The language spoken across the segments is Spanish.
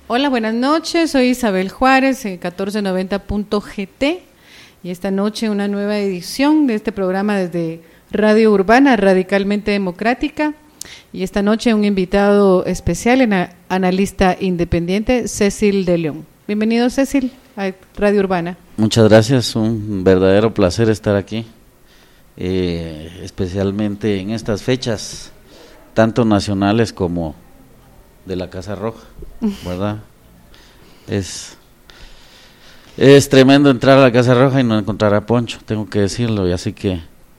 Hola, buenas noches, soy Isabel Juárez, 1490.gt, y esta noche una nueva edición de este programa desde Radio Urbana, Radicalmente Democrática, y esta noche un invitado especial, analista independiente, Cecil de León. Bienvenido, Cecil, a Radio Urbana. Muchas gracias, un verdadero placer estar aquí, especialmente en estas fechas, tanto nacionales como de la Casa Roja, ¿verdad? Es tremendo entrar a la Casa Roja y no encontrar a Poncho, tengo que decirlo, y así que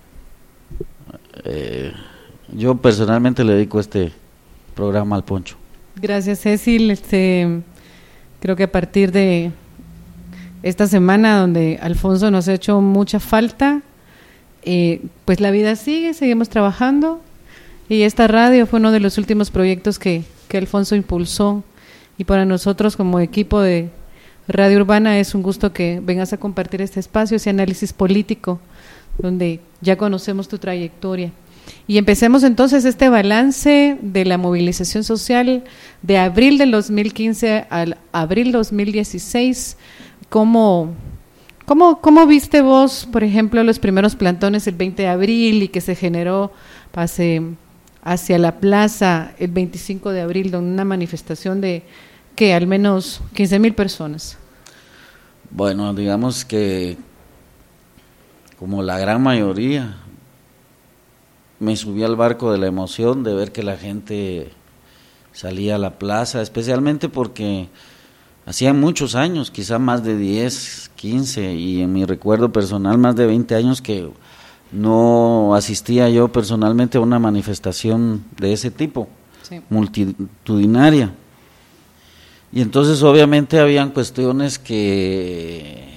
yo personalmente le dedico este programa al Poncho. Gracias, Cecil. Creo que a partir de esta semana donde Alfonso nos ha hecho mucha falta, pues la vida sigue, seguimos trabajando, y esta radio fue uno de los últimos proyectos que Alfonso impulsó, y para nosotros como equipo de Radio Urbana es un gusto que vengas a compartir este espacio, ese análisis político, donde ya conocemos tu trayectoria. Y empecemos entonces este balance de la movilización social de abril del 2015 al abril 2016. ¿Cómo viste vos, por ejemplo, los primeros plantones el 20 de abril y que se generó hacia la plaza el 25 de abril, donde una manifestación de que al menos 15,000 personas? Bueno, digamos que como la gran mayoría me subí al barco de la emoción de ver que la gente salía a la plaza, especialmente porque hacía muchos años, quizá más de 10, 15, y en mi recuerdo personal más de 20 años que no asistía yo personalmente a una manifestación de ese tipo, sí, multitudinaria. Y entonces obviamente habían cuestiones que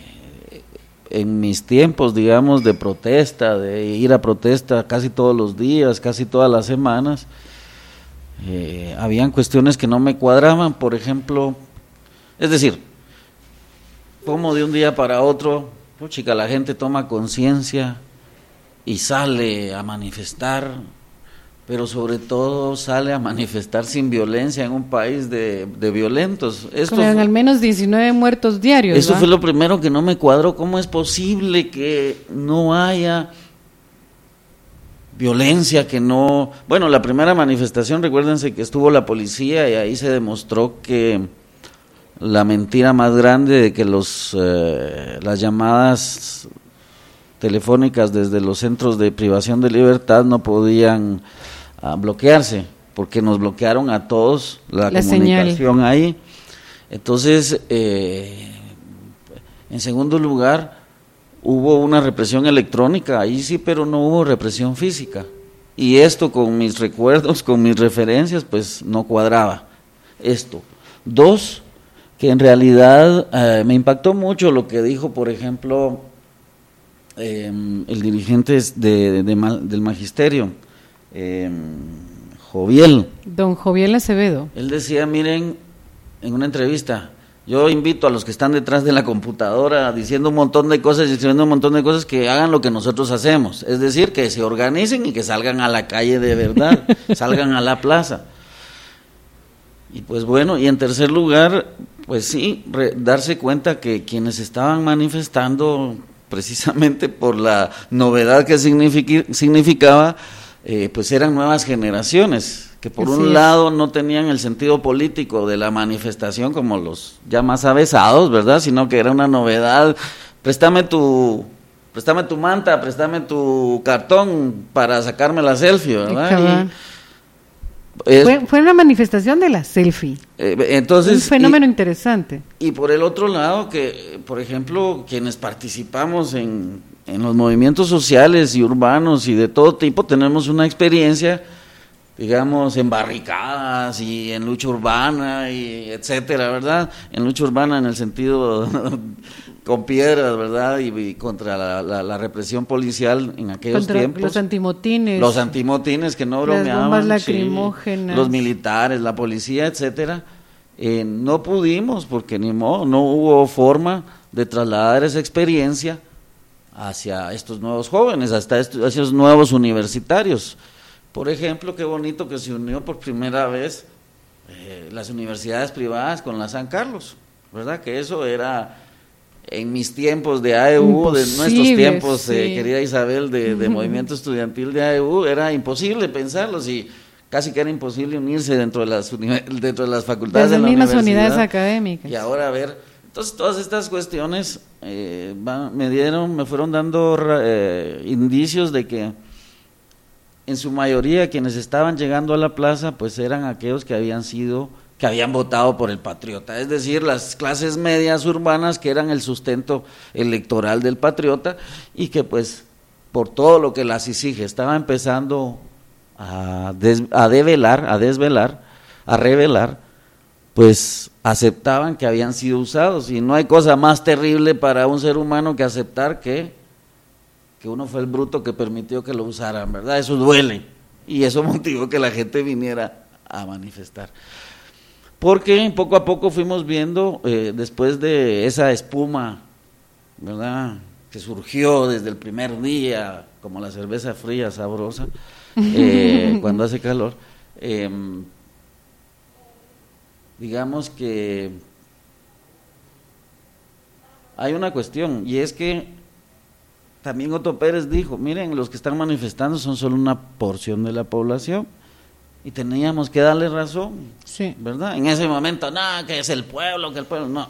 en mis tiempos, digamos, de protesta, de ir a protesta casi todos los días, casi todas las semanas, habían cuestiones que no me cuadraban, por ejemplo, es decir, como de un día para otro, chica, la gente toma conciencia y sale a manifestar, pero sobre todo sale a manifestar sin violencia en un país de violentos. Con al menos 19 muertos diarios. Eso ¿va? fue lo primero que no me cuadró. ¿Cómo es posible que no haya violencia, que no... Bueno, la primera manifestación, recuérdense que estuvo la policía y ahí se demostró que la mentira más grande de que las llamadas telefónicas desde los centros de privación de libertad no podían bloquearse, porque nos bloquearon a todos la comunicación señal ahí. Entonces, en segundo lugar, hubo una represión electrónica, ahí sí, pero no hubo represión física. Y esto con mis recuerdos, con mis referencias, pues no cuadraba esto. Dos, que en realidad me impactó mucho lo que dijo, por ejemplo, el dirigente del magisterio, Joviel. Don Joviel Acevedo. Él decía, miren, en una entrevista, yo invito a los que están detrás de la computadora diciendo un montón de cosas y escribiendo un montón de cosas que hagan lo que nosotros hacemos, es decir, que se organicen y que salgan a la calle de verdad, salgan a la plaza. Y pues bueno, y en tercer lugar, pues sí, darse cuenta que quienes estaban manifestando precisamente por la novedad que significaba, pues eran nuevas generaciones, que por un lado no tenían el sentido político de la manifestación como los ya más avesados, ¿verdad? Sino que era una novedad, préstame tu manta, préstame tu cartón para sacarme la selfie, ¿verdad? Fue una manifestación de la selfie. Entonces, un fenómeno interesante. Y por el otro lado, que por ejemplo, quienes participamos en los movimientos sociales y urbanos y de todo tipo, tenemos una experiencia, digamos, en barricadas y en lucha urbana y etcétera, ¿verdad? En lucha urbana en el sentido con piedras, ¿verdad? Y contra la represión policial en aquellos tiempos. Los antimotines. Los antimotines que no bromeaban. Las bombas lacrimógenas. Sí, los militares, la policía, etcétera. No pudimos, porque ni modo, no hubo forma de trasladar esa experiencia hacia estos nuevos jóvenes, hacia esos nuevos universitarios. Por ejemplo, qué bonito que se unió por primera vez las universidades privadas con la San Carlos, ¿verdad? Que eso era en mis tiempos de AEU, de nuestros tiempos, sí. querida Isabel, de movimiento estudiantil de AEU, era imposible pensarlo, y casi que era imposible unirse dentro de las facultades de la mismas universidad. Unidades académicas. Y ahora a ver, entonces todas estas cuestiones me fueron dando indicios de que en su mayoría quienes estaban llegando a la plaza pues eran aquellos que habían votado por el Patriota, es decir, las clases medias urbanas que eran el sustento electoral del Patriota y que pues por todo lo que la CICIG estaba empezando a revelar, pues aceptaban que habían sido usados, y no hay cosa más terrible para un ser humano que aceptar que uno fue el bruto que permitió que lo usaran, ¿verdad? Eso duele, y eso motivó que la gente viniera a manifestar. Porque poco a poco fuimos viendo, después de esa espuma, ¿verdad?, que surgió desde el primer día, como la cerveza fría, sabrosa, cuando hace calor, digamos que hay una cuestión, y es que también Otto Pérez dijo, miren, los que están manifestando son solo una porción de la población, y teníamos que darle razón, sí, ¿verdad? En ese momento, no, que es el pueblo, no.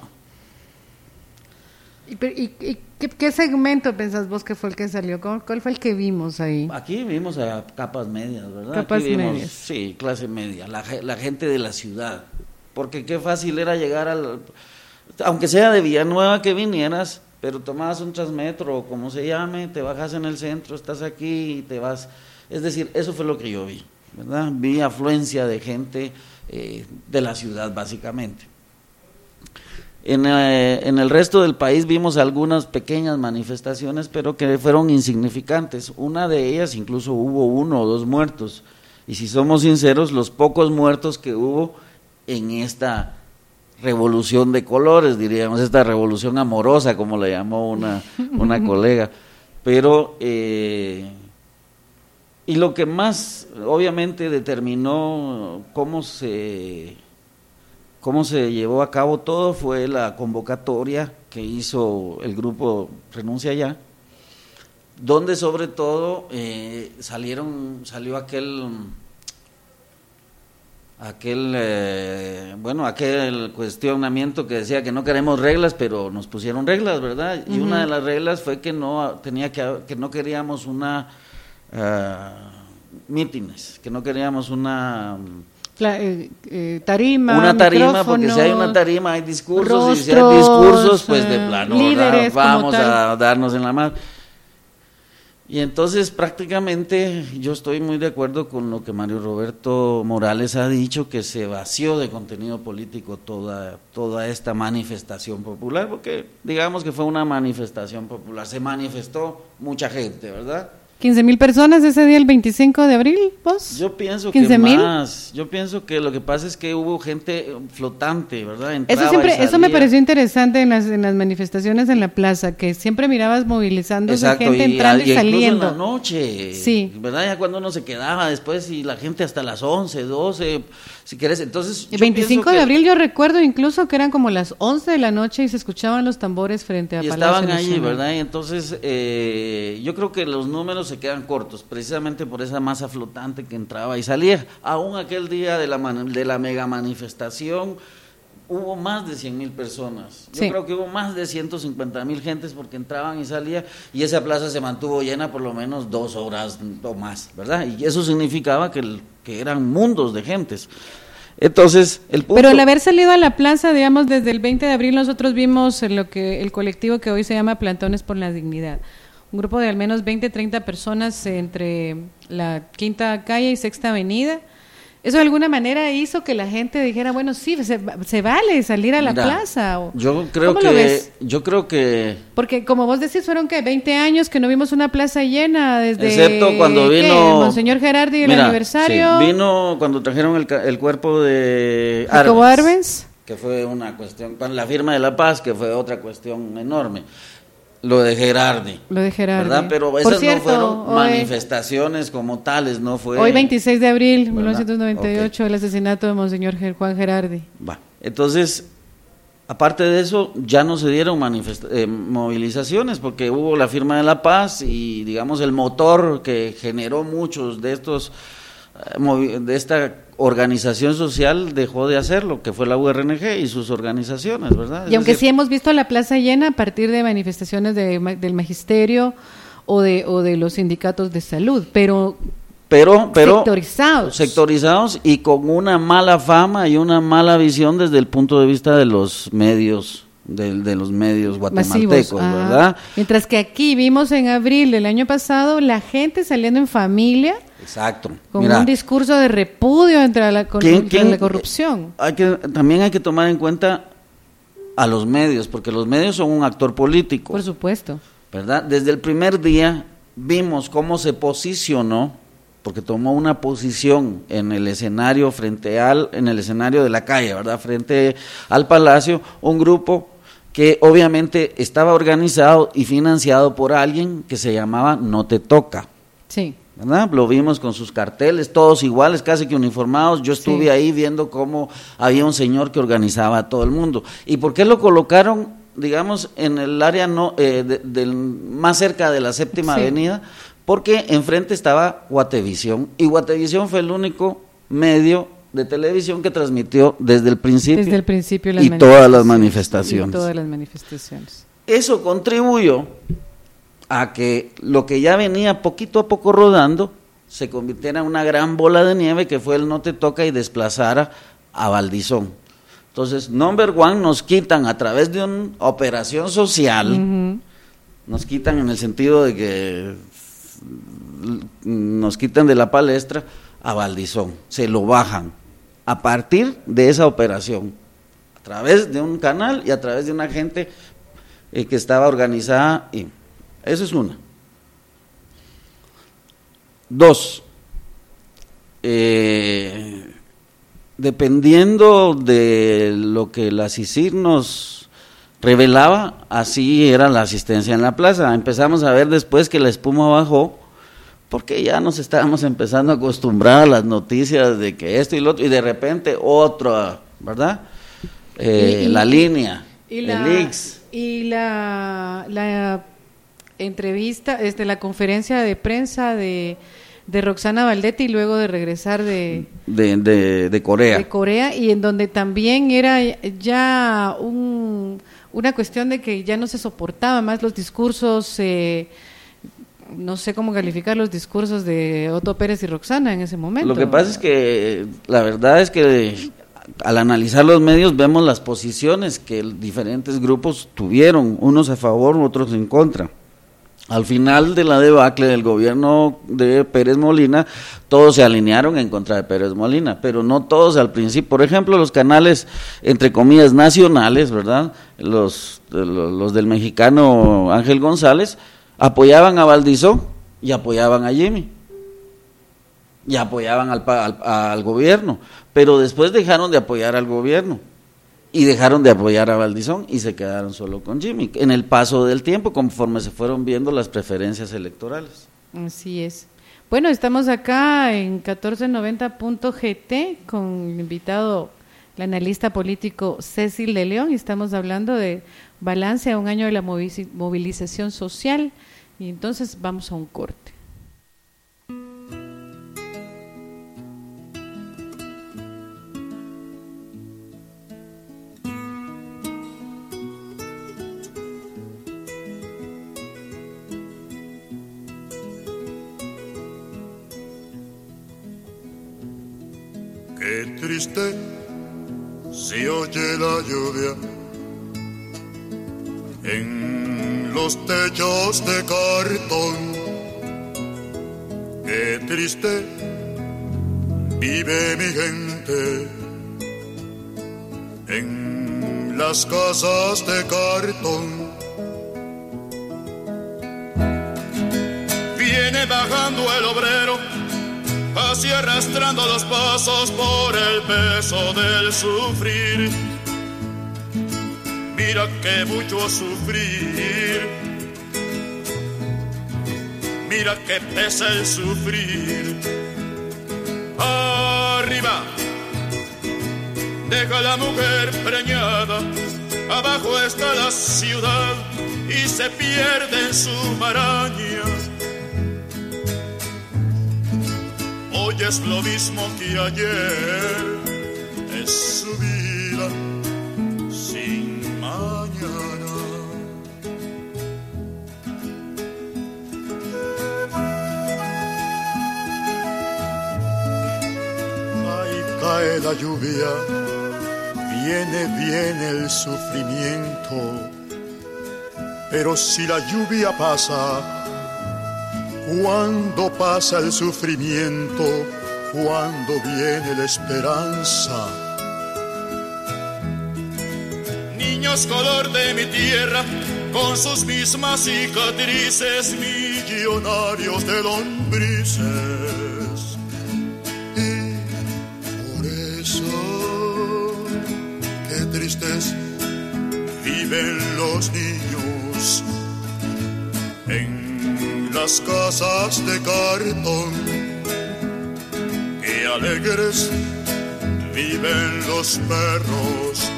¿Y qué segmento pensás vos que fue el que salió? ¿Cuál fue el que vimos ahí? Aquí vimos a capas medias, ¿verdad? Capas Aquí vimos, medias. sí, clase media, la gente de la ciudad, porque qué fácil era llegar aunque sea de Villanueva que vinieras, pero tomabas un Transmetro o como se llame, te bajas en el centro, estás aquí y te vas. Es decir, eso fue lo que yo vi, ¿verdad? Vi afluencia de gente de la ciudad, básicamente. En el resto del país vimos algunas pequeñas manifestaciones, pero que fueron insignificantes. Una de ellas incluso hubo 1 o 2 muertos, y si somos sinceros, los pocos muertos que hubo en esta revolución de colores, diríamos, esta revolución amorosa, como le llamó una colega, pero y lo que más obviamente determinó cómo se llevó a cabo todo fue la convocatoria que hizo el grupo Renuncia Ya, donde sobre todo salió aquel cuestionamiento que decía que no queremos reglas, pero nos pusieron reglas, ¿verdad? Y una de las reglas fue que no queríamos mítines, que no queríamos una tarima, porque si hay una tarima hay discursos, y si hay discursos, pues de plano vamos a darnos en la mano. Y entonces prácticamente yo estoy muy de acuerdo con lo que Mario Roberto Morales ha dicho, que se vació de contenido político toda esta manifestación popular, porque digamos que fue una manifestación popular, se manifestó mucha gente, ¿verdad? 15,000 personas ese día, el 25 de abril, ¿vos? Yo pienso que más. Yo pienso que lo que pasa es que hubo gente flotante, ¿verdad? Eso me pareció interesante en las manifestaciones en la plaza, que siempre mirabas movilizándose. Exacto, gente entrando y saliendo. En la noche, sí, ¿verdad? Ya cuando uno se quedaba después, y la gente hasta las 11, 12, si quieres. Entonces, el 25 de abril yo recuerdo incluso que eran como las 11 de la noche y se escuchaban los tambores frente a Palacio Nacional. Y estaban allí, ¿verdad? Y entonces yo creo que los números se quedan cortos, precisamente por esa masa flotante que entraba y salía. Aún aquel día de la mega manifestación hubo más de 100,000 personas. Yo creo que hubo más de 150,000 gentes, porque entraban y salían, y esa plaza se mantuvo llena por lo menos 2 horas o más, ¿verdad? Y eso significaba que eran mundos de gentes. Entonces, el punto... Pero al haber salido a la plaza, digamos, desde el 20 de abril nosotros vimos el colectivo que hoy se llama Plantones por la Dignidad. Un grupo de al menos 20, 30 personas entre la Quinta Calle y Sexta Avenida. Eso de alguna manera hizo que la gente dijera, bueno, sí, se vale salir a la plaza. Yo creo que... Porque como vos decís, fueron que 20 años que no vimos una plaza llena desde... Excepto cuando vino... Monseñor Gerardi, el aniversario. Sí, vino cuando trajeron el cuerpo de Jacobo Arbenz, que fue una cuestión, con la firma de la paz, que fue otra cuestión enorme. Lo de Gerardi. ¿Verdad? Pero esas no fueron manifestaciones como tales, no fue... Hoy 26 de abril de 1998, el asesinato de Monseñor Juan Gerardi. Entonces, aparte de eso, ya no se dieron movilizaciones porque hubo la firma de la paz y, digamos, el motor que generó muchos de estos, de esta organización social dejó de hacerlo, que fue la URNG y sus organizaciones, ¿verdad? Y aunque sí hemos visto la plaza llena a partir de manifestaciones del magisterio o de los sindicatos de salud, pero sectorizados y con una mala fama y una mala visión desde el punto de vista de los medios de los medios guatemaltecos, ¿verdad? Mientras que aquí vimos en abril del año pasado la gente saliendo en familia. Exacto. Con un discurso de repudio contra la corrupción. También hay que tomar en cuenta a los medios, porque los medios son un actor político. Por supuesto. ¿Verdad? Desde el primer día vimos cómo se posicionó, porque tomó una posición en el escenario en el escenario de la calle, ¿verdad? Frente al Palacio, un grupo que obviamente estaba organizado y financiado por alguien que se llamaba No Te Toca. Sí. ¿Verdad? Lo vimos con sus carteles, todos iguales, casi que uniformados. Yo estuve ahí viendo cómo había un señor que organizaba a todo el mundo. ¿Y por qué lo colocaron, digamos, en el área más cerca de la Séptima Avenida? Porque enfrente estaba Guatevisión, y Guatevisión fue el único medio de televisión que transmitió desde el principio todas las manifestaciones. Eso contribuyó a que lo que ya venía poquito a poco rodando se convirtiera en una gran bola de nieve que fue el No Te Toca y desplazara a Valdizón. Entonces, Number One nos quitan a través de una operación social, nos quitan en el sentido de que nos quitan de la palestra a Valdizón, se lo bajan a partir de esa operación, a través de un canal y a través de una gente que estaba organizada. Y eso es una. Dos, dependiendo de lo que la CICIG nos revelaba, así era la asistencia en la plaza. Empezamos a ver después que la espuma bajó, porque ya nos estábamos empezando a acostumbrar a las noticias de que esto y lo otro, y de repente otra, ¿verdad? La línea, el Ix. Y la entrevista, la conferencia de prensa de Roxana Valdetti luego de regresar de Corea. De Corea, y en donde también era ya una cuestión de que ya no se soportaba más los discursos, no sé cómo calificar los discursos de Otto Pérez y Roxana en ese momento. Lo que pasa es que la verdad es que al analizar los medios vemos las posiciones que diferentes grupos tuvieron, unos a favor, otros en contra. Al final de la debacle del gobierno de Pérez Molina, todos se alinearon en contra de Pérez Molina, pero no todos al principio. Por ejemplo, los canales, entre comillas, nacionales, ¿verdad? Los del mexicano Ángel González, apoyaban a Valdizón y apoyaban a Jimmy. Y apoyaban al gobierno, pero después dejaron de apoyar al gobierno. Y dejaron de apoyar a Valdizón y se quedaron solo con Jimmy, en el paso del tiempo, conforme se fueron viendo las preferencias electorales. Así es. Bueno, estamos acá en 1490.gt con el invitado, el analista político Cecil de León, y estamos hablando de balance a un año de la movilización social, y entonces vamos a un corte. Qué triste se oye la lluvia en los techos de cartón. Qué triste vive mi gente en las casas de cartón. Viene bajando el obrero, así arrastrando los pasos por el peso del sufrir. Mira que mucho sufrir mira que pesa el sufrir. Arriba, deja la mujer preñada, abajo está la ciudad y se pierde en su maraña. Hoy es lo mismo que ayer, es su vida sin mañana. Ahí cae la lluvia, viene el sufrimiento, pero si la lluvia pasa, cuando pasa el sufrimiento, cuando viene la esperanza. Niños color de mi tierra, con sus mismas cicatrices, millonarios de lombrices. Y por eso, qué tristes viven los niños en las casas de cartón, qué alegres viven los perros,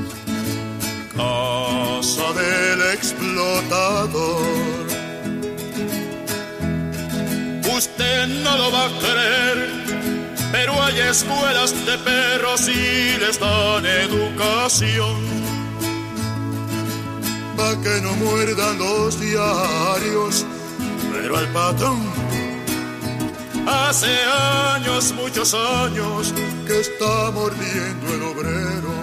casa del explotador. Usted no lo va a creer, pero hay escuelas de perros y les dan educación, pa' que no muerdan los diarios. Pero al patrón, hace años, muchos años, que está mordiendo el obrero.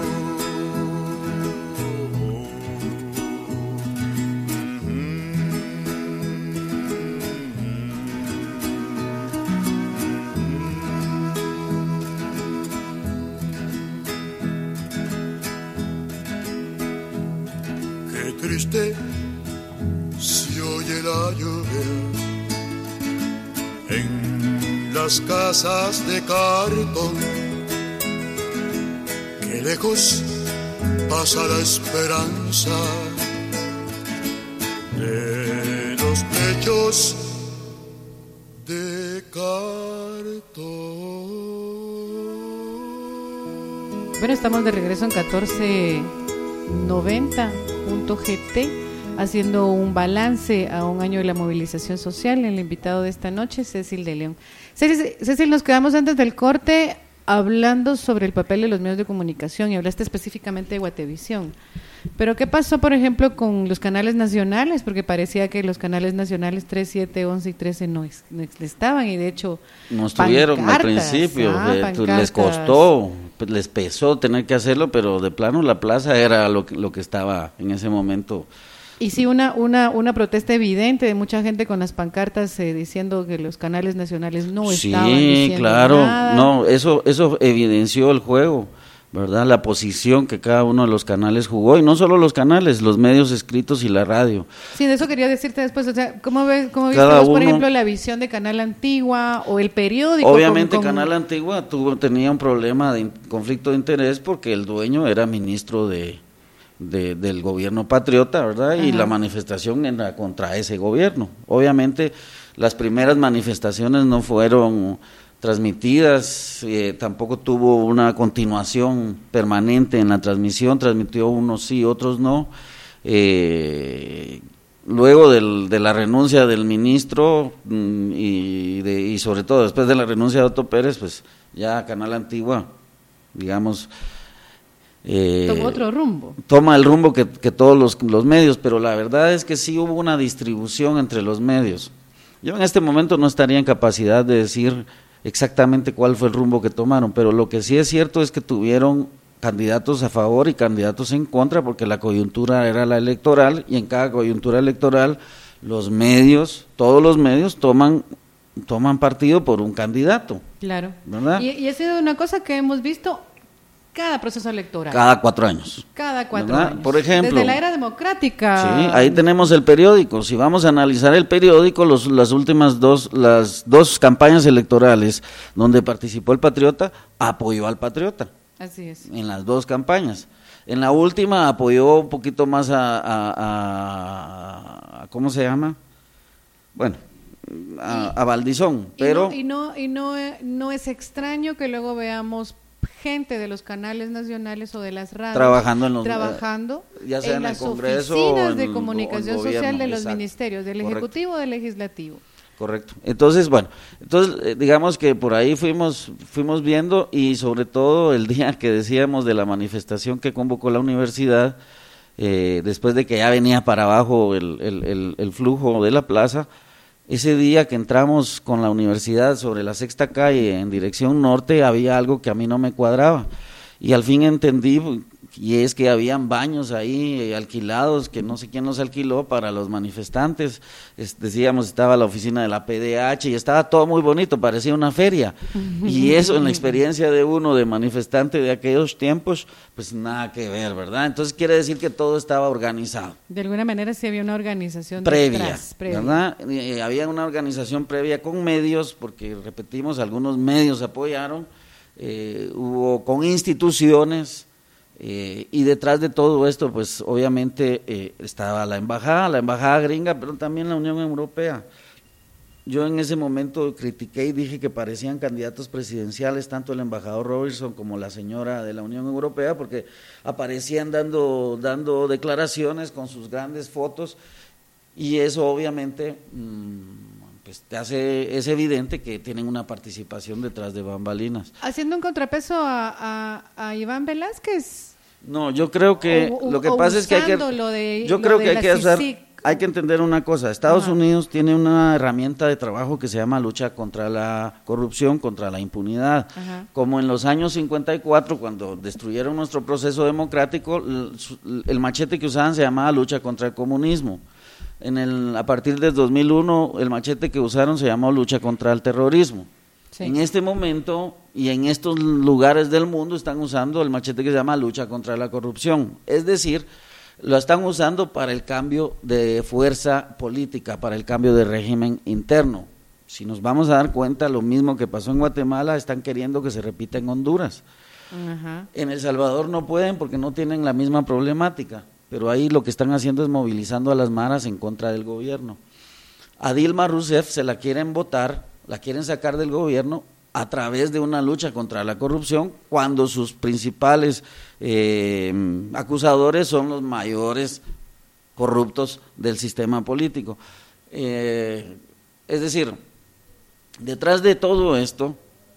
Qué triste se oye la lluvia en las casas de cartón, que lejos pasa la esperanza de los pechos de cartón. Bueno, estamos de regreso en 1490.gt haciendo un balance a un año de la movilización social. El invitado de esta noche, Cecil de León. Cecil, nos quedamos antes del corte hablando sobre el papel de los medios de comunicación y hablaste específicamente de Guatevisión. Pero ¿qué pasó, por ejemplo, con los canales nacionales? Porque parecía que los canales nacionales 3, 7, 11 y 13 no estaban, y de hecho no estuvieron al principio, les costó, les pesó tener que hacerlo, pero de plano la plaza era lo que estaba en ese momento. Y sí, una protesta evidente de mucha gente con las pancartas diciendo que los canales nacionales no estaban diciendo nada. No, eso evidenció el juego, ¿verdad? La posición que cada uno de los canales jugó, y no solo los canales, los medios escritos y la radio. Sí, de eso quería decirte después, o sea, ¿cómo viste vos, por ejemplo, la visión de Canal Antigua o el periódico? Obviamente Canal Antigua tenía un problema de conflicto de interés porque el dueño era ministro del gobierno patriota, ¿verdad? Ajá. Y la manifestación era contra ese gobierno. Obviamente las primeras manifestaciones no fueron transmitidas, tampoco tuvo una continuación permanente en la transmisión, transmitió unos sí, otros no. Luego de la renuncia del ministro y sobre todo después de la renuncia de Otto Pérez, pues ya Canal Antigua, digamos, tomó otro rumbo. Toma el rumbo que todos los medios, pero la verdad es que sí hubo una distribución entre los medios. Yo en este momento no estaría en capacidad de decir exactamente cuál fue el rumbo que tomaron, pero lo que sí es cierto es que tuvieron candidatos a favor y candidatos en contra, porque la coyuntura era la electoral, y en cada coyuntura electoral los medios, todos los medios toman partido por un candidato. Claro. ¿Verdad? Y ha sido una cosa que hemos visto cada proceso electoral. Cada 4 años. Cada 4 años. Por ejemplo. Desde la era democrática. Sí, ahí tenemos el periódico. Si vamos a analizar el periódico, las últimas las dos campañas electorales donde participó el Patriota, apoyó al Patriota. Así es. En las dos campañas. En la última apoyó un poquito más a ¿cómo se llama? Bueno, a Valdizón, pero no es extraño que luego veamos gente de los canales nacionales o de las radios trabajando ya sea en el las Congreso oficinas o de comunicación social de los exacto. ministerios, del Correcto. Ejecutivo o del Legislativo. Correcto. Entonces, digamos que por ahí fuimos viendo, y sobre todo el día que decíamos de la manifestación que convocó la universidad, después de que ya venía para abajo el flujo de la plaza, ese día que entramos con la universidad sobre la Sexta Calle en dirección norte, había algo que a mí no me cuadraba, y al fin entendí, y es que habían baños ahí alquilados, que no sé quién los alquiló para los manifestantes. Decíamos, estaba la oficina de la PDH y estaba todo muy bonito, parecía una feria, y eso en la experiencia de uno de manifestante de aquellos tiempos, pues nada que ver, ¿verdad? Entonces quiere decir que todo estaba organizado. De alguna manera sí había una organización previa, ¿verdad? Había una organización previa con medios, porque repetimos, algunos medios apoyaron, hubo con instituciones, y detrás de todo esto, pues obviamente estaba la embajada gringa, pero también la Unión Europea. Yo en ese momento critiqué y dije que parecían candidatos presidenciales, tanto el embajador Robertson como la señora de la Unión Europea, porque aparecían dando declaraciones con sus grandes fotos, y eso obviamente pues es evidente que tienen una participación detrás de bambalinas. Haciendo un contrapeso a Iván Velázquez. No, yo creo que lo que pasa es que hay que entender una cosa. Estados Unidos tiene una herramienta de trabajo que se llama lucha contra la corrupción, contra la impunidad. Ajá. Como en los años 54, cuando destruyeron nuestro proceso democrático, el machete que usaban se llamaba lucha contra el comunismo. A partir del 2001, el machete que usaron se llamó lucha contra el terrorismo. Sí. En este momento y en estos lugares del mundo están usando el machete que se llama lucha contra la corrupción. Es decir, lo están usando para el cambio de fuerza política, para el cambio de régimen interno. Si nos vamos a dar cuenta, lo mismo que pasó en Guatemala, están queriendo que se repita en Honduras. Ajá. En El Salvador no pueden porque no tienen la misma problemática, pero ahí lo que están haciendo es movilizando a las maras en contra del gobierno. A Dilma Rousseff se la quieren votar, la quieren sacar del gobierno a través de una lucha contra la corrupción, cuando sus principales acusadores son los mayores corruptos del sistema político. Es decir, detrás de todo esto,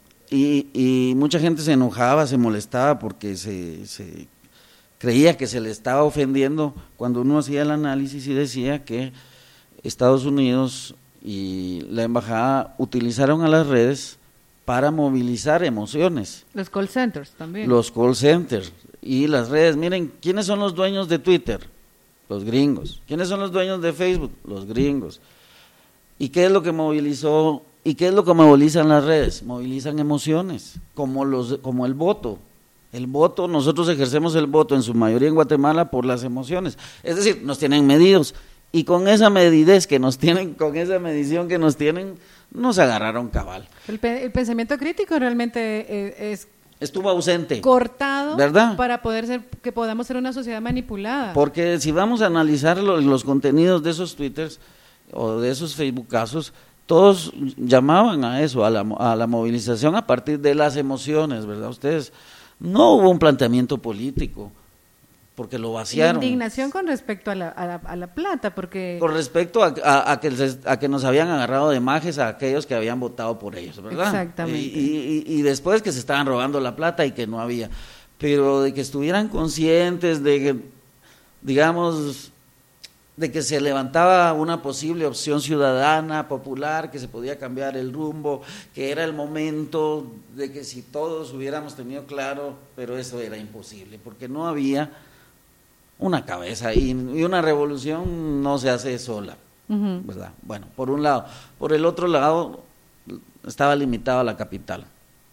y mucha gente se enojaba, se molestaba porque se creía que se le estaba ofendiendo cuando uno hacía el análisis y decía que Estados Unidos y la embajada utilizaron a las redes para movilizar emociones. Los call centers también. Los call centers y las redes. Miren, ¿quiénes son los dueños de Twitter? Los gringos. ¿Quiénes son los dueños de Facebook? Los gringos. ¿Y qué es lo que movilizó? ¿Y qué es lo que movilizan las redes? Movilizan emociones, como el voto. El voto, nosotros ejercemos el voto en su mayoría en Guatemala por las emociones. Es decir, nos tienen medidos. Y con esa medidez que nos tienen, con esa medición que nos tienen, nos agarraron cabal. El pensamiento crítico realmente estuvo ausente, cortado, ¿verdad? Para que podamos ser una sociedad manipulada. Porque si vamos a analizar los contenidos de esos twitters o de esos facebookazos, todos llamaban a eso, a la movilización a partir de las emociones, ¿verdad? Ustedes, no hubo un planteamiento político, porque lo vaciaron. Indignación con respecto a la plata, porque... Con respecto a que nos habían agarrado de majes a aquellos que habían votado por ellos, ¿verdad? Exactamente. Y después que se estaban robando la plata y que no había. Pero de que estuvieran conscientes de que, digamos, de que se levantaba una posible opción ciudadana, popular, que se podía cambiar el rumbo, que era el momento de que si todos hubiéramos tenido claro, pero eso era imposible, porque no había una cabeza y una revolución no se hace sola, ¿verdad? Bueno, por un lado. Por el otro lado, estaba limitado a la capital.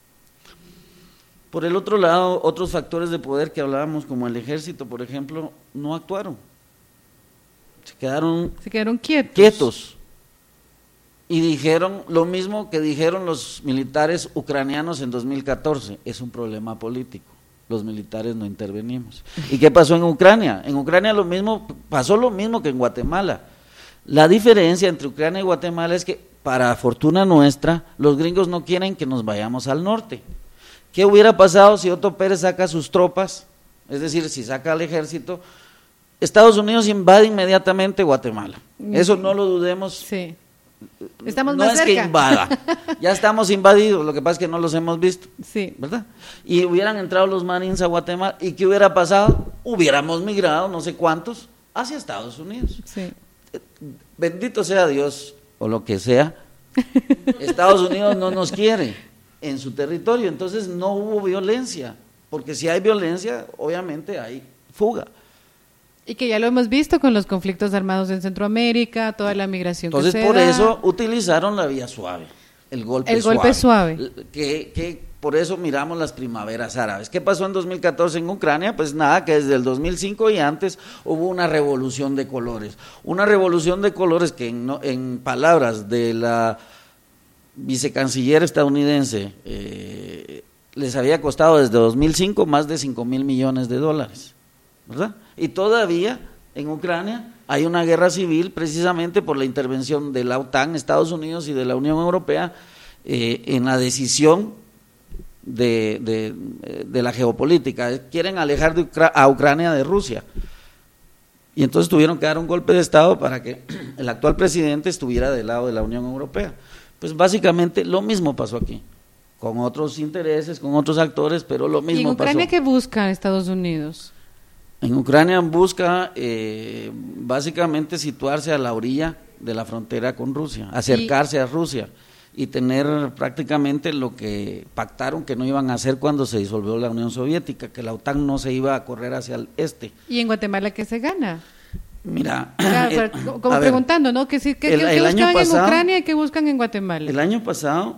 Por el otro lado, otros factores de poder que hablábamos, como el ejército, por ejemplo, no actuaron. Se quedaron quietos. Y dijeron lo mismo que dijeron los militares ucranianos en 2014, es un problema político. Los militares no intervenimos. ¿Y qué pasó en Ucrania? En Ucrania pasó lo mismo que en Guatemala. La diferencia entre Ucrania y Guatemala es que para fortuna nuestra, los gringos no quieren que nos vayamos al norte. ¿Qué hubiera pasado si Otto Pérez saca sus tropas? Es decir, si saca al ejército, Estados Unidos invade inmediatamente Guatemala. Eso no lo dudemos. Sí. Estamos no más es cerca. que invada, ya estamos invadidos, lo que pasa es que no los hemos visto, Sí. ¿verdad? Y hubieran entrado los Marines a Guatemala, ¿y qué hubiera pasado? Hubiéramos migrado, no sé cuántos, hacia Estados Unidos. Sí. Bendito sea Dios, o lo que sea, Estados Unidos no nos quiere en su territorio, entonces no hubo violencia, porque si hay violencia, obviamente hay fuga. Y que ya lo hemos visto con los conflictos armados en Centroamérica, toda la migración Entonces, que se por da. eso utilizaron la vía suave, el golpe suave. Que por eso miramos las primaveras árabes. ¿Qué pasó en 2014 en Ucrania? Pues nada, que desde el 2005 y antes hubo una revolución de colores. Una revolución de colores que en palabras de la vicecanciller estadounidense les había costado desde 2005 más de $5,000 millones, ¿verdad? Y todavía en Ucrania hay una guerra civil precisamente por la intervención de la OTAN, Estados Unidos y de la Unión Europea en la decisión de la geopolítica. Quieren alejar a Ucrania de Rusia. Y entonces tuvieron que dar un golpe de Estado para que el actual presidente estuviera del lado de la Unión Europea. Pues básicamente lo mismo pasó aquí, con otros intereses, con otros actores, pero lo mismo pasó. ¿Y en Ucrania qué busca Estados Unidos? En Ucrania busca básicamente situarse a la orilla de la frontera con Rusia, acercarse a Rusia y tener prácticamente lo que pactaron que no iban a hacer cuando se disolvió la Unión Soviética, que la OTAN no se iba a correr hacia el este. ¿Y en Guatemala qué se gana? Mira, claro, como preguntando, ¿no? ¿Qué buscan en Ucrania y qué buscan en Guatemala? El año pasado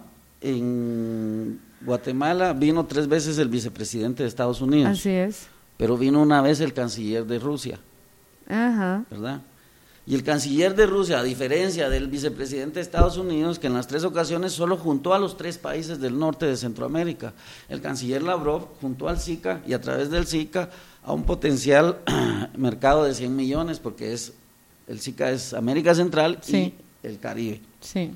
en Guatemala vino 3 veces el vicepresidente de Estados Unidos. Así es. Pero vino una vez el canciller de Rusia, Ajá. ¿verdad? Y el canciller de Rusia, a diferencia del vicepresidente de Estados Unidos, que en las 3 ocasiones solo juntó a los 3 países del norte de Centroamérica, el canciller Lavrov juntó al SICA y a través del SICA a un potencial mercado de 100 millones, porque el SICA es América Central sí. y el Caribe. Sí.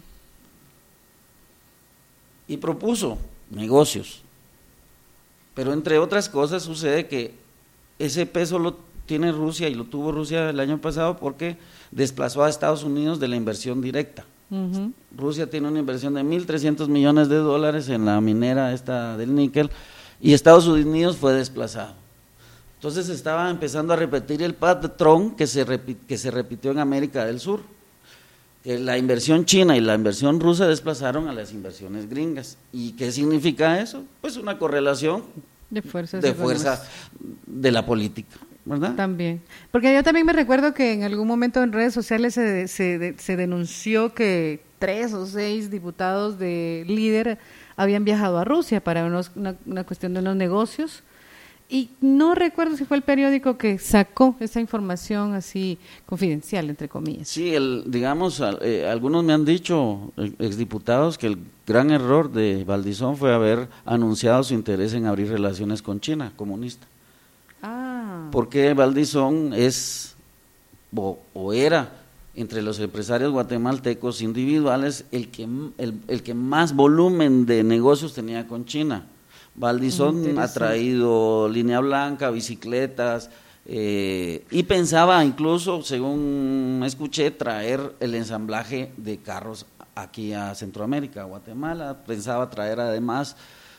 Y propuso negocios. Pero entre otras cosas sucede que ese peso lo tiene Rusia y lo tuvo Rusia el año pasado porque desplazó a Estados Unidos de la inversión directa. Uh-huh. Rusia tiene una inversión de $1,300 millones en la minera esta del níquel y Estados Unidos fue desplazado. Entonces estaba empezando a repetir el patrón que se repitió en América del Sur. Que la inversión china y la inversión rusa desplazaron a las inversiones gringas. ¿Y qué significa eso? Pues una correlación de fuerza de la política, ¿verdad? También. Porque yo también me recuerdo que en algún momento en redes sociales se denunció que 3 o 6 diputados de líder habían viajado a Rusia para una cuestión de unos negocios. Y no recuerdo si fue el periódico que sacó esa información así confidencial, entre comillas. Sí, algunos me han dicho, exdiputados, que el gran error de Valdizón fue haber anunciado su interés en abrir relaciones con China, comunista. Ah. Porque Valdizón es, o era, entre los empresarios guatemaltecos individuales, el que más volumen de negocios tenía con China. Valdizón ha traído línea blanca, bicicletas, y pensaba incluso, según escuché, traer el ensamblaje de carros aquí a Centroamérica, a Guatemala. Pensaba traer además,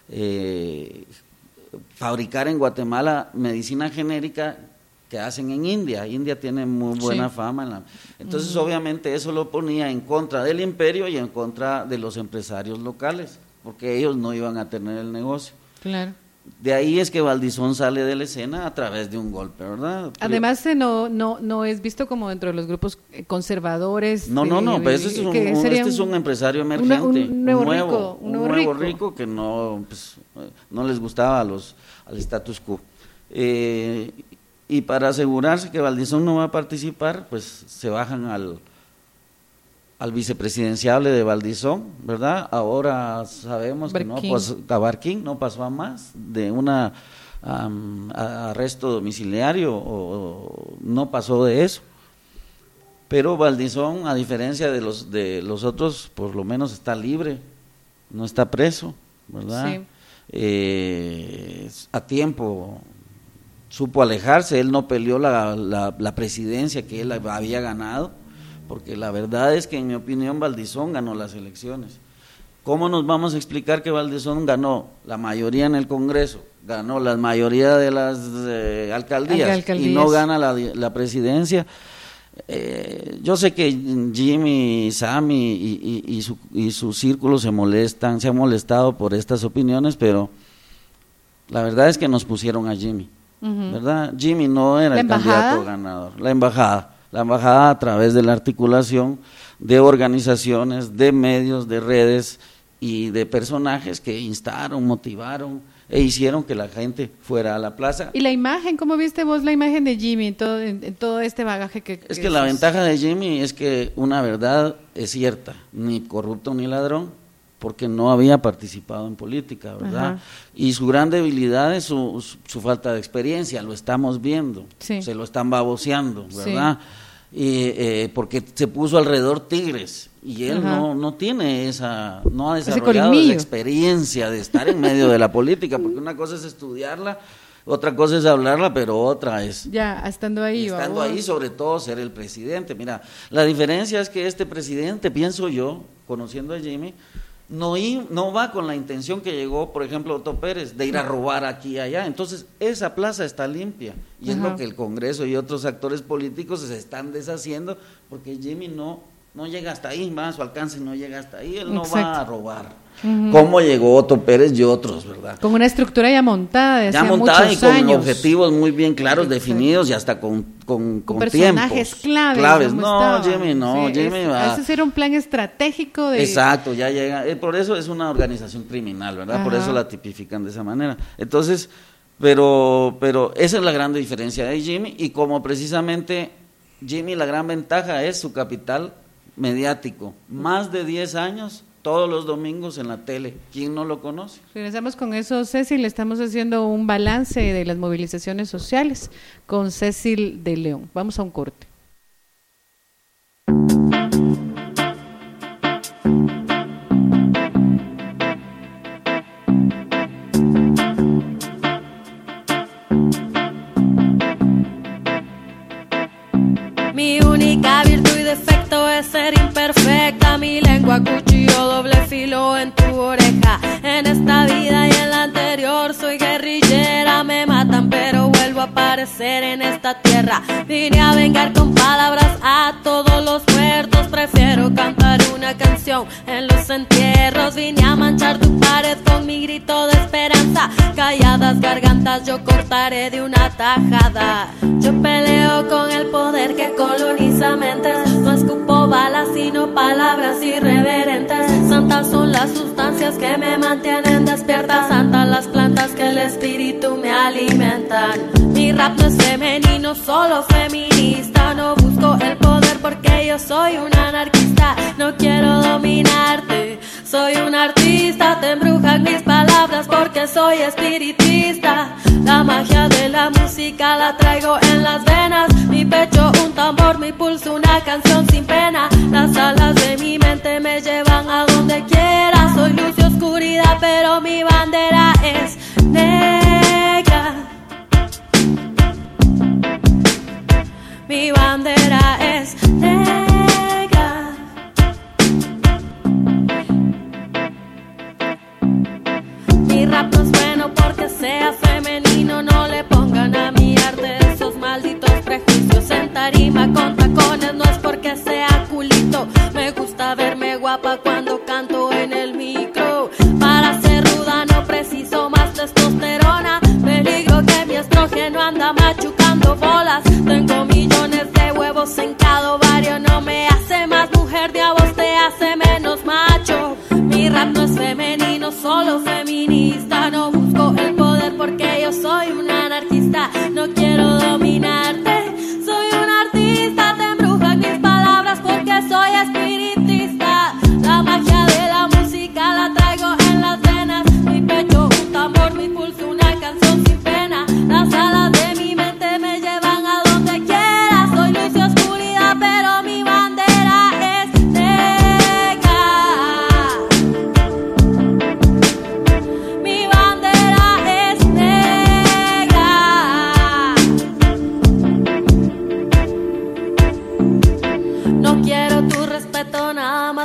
fabricar en Guatemala medicina genérica que hacen en India. India tiene muy buena fama. Entonces, obviamente, eso lo ponía en contra del imperio y en contra de los empresarios locales, porque ellos no iban a tener el negocio. Claro. De ahí es que Valdizón sale de la escena a través de un golpe, ¿verdad? Además, no es visto como dentro de los grupos conservadores. No, pero este es un empresario emergente, un nuevo rico que no les gustaba al status quo. Y para asegurarse que Valdizón no va a participar, pues se bajan al vicepresidenciable de Valdizón, ¿verdad? Ahora sabemos que Barquín no pasó a más de una arresto domiciliario, o no pasó de eso. Pero Valdizón, a diferencia de los otros, por lo menos está libre, no está preso, ¿verdad? Sí. A tiempo supo alejarse, él no peleó la presidencia que él había ganado, porque la verdad es que en mi opinión Valdizón ganó las elecciones. ¿Cómo nos vamos a explicar que Valdizón ganó la mayoría en el Congreso, ganó la mayoría de las alcaldías y no gana la presidencia? Yo sé que Jimmy, Sammy y su círculo se han molestado por estas opiniones, pero la verdad es que nos pusieron a Jimmy, ¿verdad? Jimmy no era el candidato ganador. La embajada a través de la articulación de organizaciones, de medios, de redes y de personajes que instaron, motivaron e hicieron que la gente fuera a la plaza. ¿Y la imagen? ¿Cómo viste vos la imagen de Jimmy en todo este bagaje que es que la ventaja de Jimmy es que una verdad es cierta, ni corrupto ni ladrón, porque no había participado en política, ¿verdad? Ajá. Y su gran debilidad es su falta de experiencia, lo estamos viendo, sí. Se lo están baboseando, ¿verdad? Sí. Porque se puso alrededor tigres y él no tiene no ha desarrollado esa experiencia de estar en medio de la política, porque una cosa es estudiarla, otra cosa es hablarla, pero otra es ya estando ahí, sobre todo ser el presidente. Mira, la diferencia es que este presidente, pienso yo, conociendo a Jimmy, no va con la intención que llegó, por ejemplo, Otto Pérez, de ir a robar aquí y allá. Entonces, esa plaza está limpia, y es lo que el Congreso y otros actores políticos se están deshaciendo, porque Jimmy no llega hasta ahí, su alcance no llega hasta ahí, él no va a robar. Como llegó Otto Pérez y otros, ¿verdad? Con una estructura ya montada de hace muchos años. Y con objetivos muy bien claros, definidos, y hasta con personajes claves. No, Jimmy no, sí, Jimmy va. Ese era un plan estratégico de... Exacto, ya llega, por eso es una organización criminal, ¿verdad? Por eso la tipifican de esa manera. Entonces, pero esa es la gran diferencia de Jimmy, y como precisamente Jimmy, la gran ventaja es su capital mediático, más de 10 años todos los domingos en la tele. ¿Quién no lo conoce? Regresamos con eso, Cecil. Estamos haciendo un balance de las movilizaciones sociales con Cecil de León. Vamos a un corte. Mi única virtud y defecto es ser imperfecta. Mi lengua cuchillo doble filo en tu oreja. En esta vida y en la anterior soy guerrillera. Me matan pero vuelvo a aparecer en esta tierra. Vine a vengar con palabras a todos los muertos. Prefiero cantar una canción en los entierros. Vine a manchar tu pared con mi grito de esperanza. Calladas gargantas yo cortaré de una tajada. Yo peleo con el poder que coloniza mentes. No escupo balas sino palabras irreverentes. Santas son las sustancias que me mantienen despierta. Santas las plantas que el espíritu me alimentan. Mi rap no es femenino, solo feminista. No busco el poder porque yo soy un anarquista. No quiero dominarte, soy un artista. Te embrujan mis palabras porque soy espiritista. La magia de la música la traigo en las venas. Mi pecho un tambor, mi pulso una canción sin pena. Las alas de mi mente me llevan a donde quiera. Soy luz y oscuridad, pero mi bandera es negra. Mi bandera es negra. Mi rap no es bueno porque sea femenino. No le pongan a mi arte esos malditos prejuicios. En tarima con tacones no es porque sea culito. Me gusta verme guapa cuando canto en el micro. Para ser ruda no preciso más testosterona. Peligro que mi estrógeno anda machucando bolas. Tengo millones de huevos en cada ovario. No me hace más mujer, de a vos te hace menos macho. Mi rap no es femenino, solo feminista. No busco el poder porque yo soy un anarquista. No quiero dominarte, soy un artista. Te embrujan mis palabras porque soy espiritista. La magia de la música la traigo en las venas. Mi pecho un tambor, mi pulso una canción sin pena. Las alas de mi mente me llevan a donde quiera. Soy luz y oscuridad, pero mi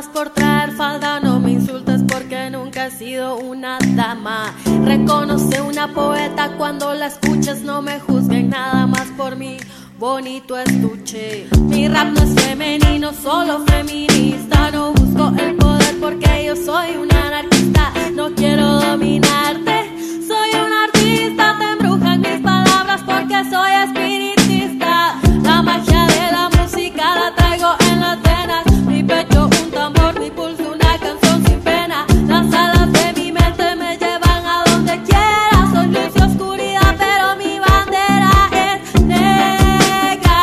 más por traer falda, no me insultes porque nunca he sido una dama. Reconoce una poeta cuando la escuches, no me juzguen nada más por mi bonito estuche. Mi rap no es femenino, solo feminista. No busco el poder porque yo soy una anarquista. No quiero dominarte, soy un artista. Te embrujan mis palabras porque soy espiritista. La magia de la música la traigo en las venas. Mi pecho un tambor, mi pulso una canción sin pena. Las alas de mi mente me llevan a donde quiera. Soy luz y oscuridad, pero mi bandera es negra.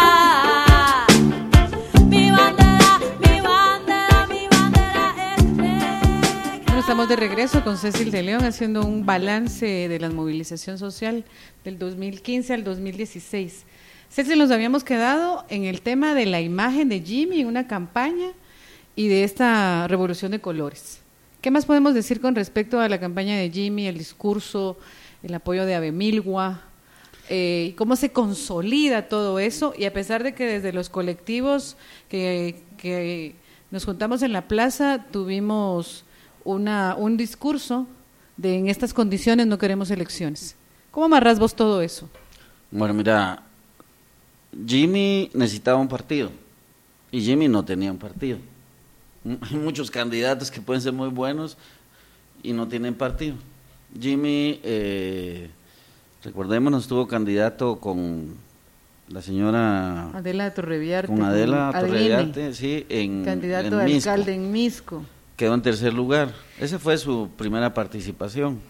Mi bandera, mi bandera, mi bandera es negra. Bueno, estamos de regreso con Cecil de León haciendo un balance de la movilización social del 2015 al 2016. Cecil, nos habíamos quedado en el tema de la imagen de Jimmy en una campaña y de esta revolución de colores. ¿Qué más podemos decir con respecto a la campaña de Jimmy, el discurso, el apoyo de Abemilgua? ¿Cómo se consolida todo eso? Y a pesar de que desde los colectivos que nos juntamos en la plaza tuvimos un discurso de en estas condiciones no queremos elecciones. ¿Cómo amarras vos todo eso? Bueno, mira, Jimmy necesitaba un partido y Jimmy no tenía un partido. Hay muchos candidatos que pueden ser muy buenos y no tienen partido. Jimmy, recordémonos, estuvo candidato con la señora Adela Torreviarte. Con Adela Torreviarte, sí, candidato en de Misco. alcalde en Misco. Quedó en tercer lugar. Esa fue su primera participación.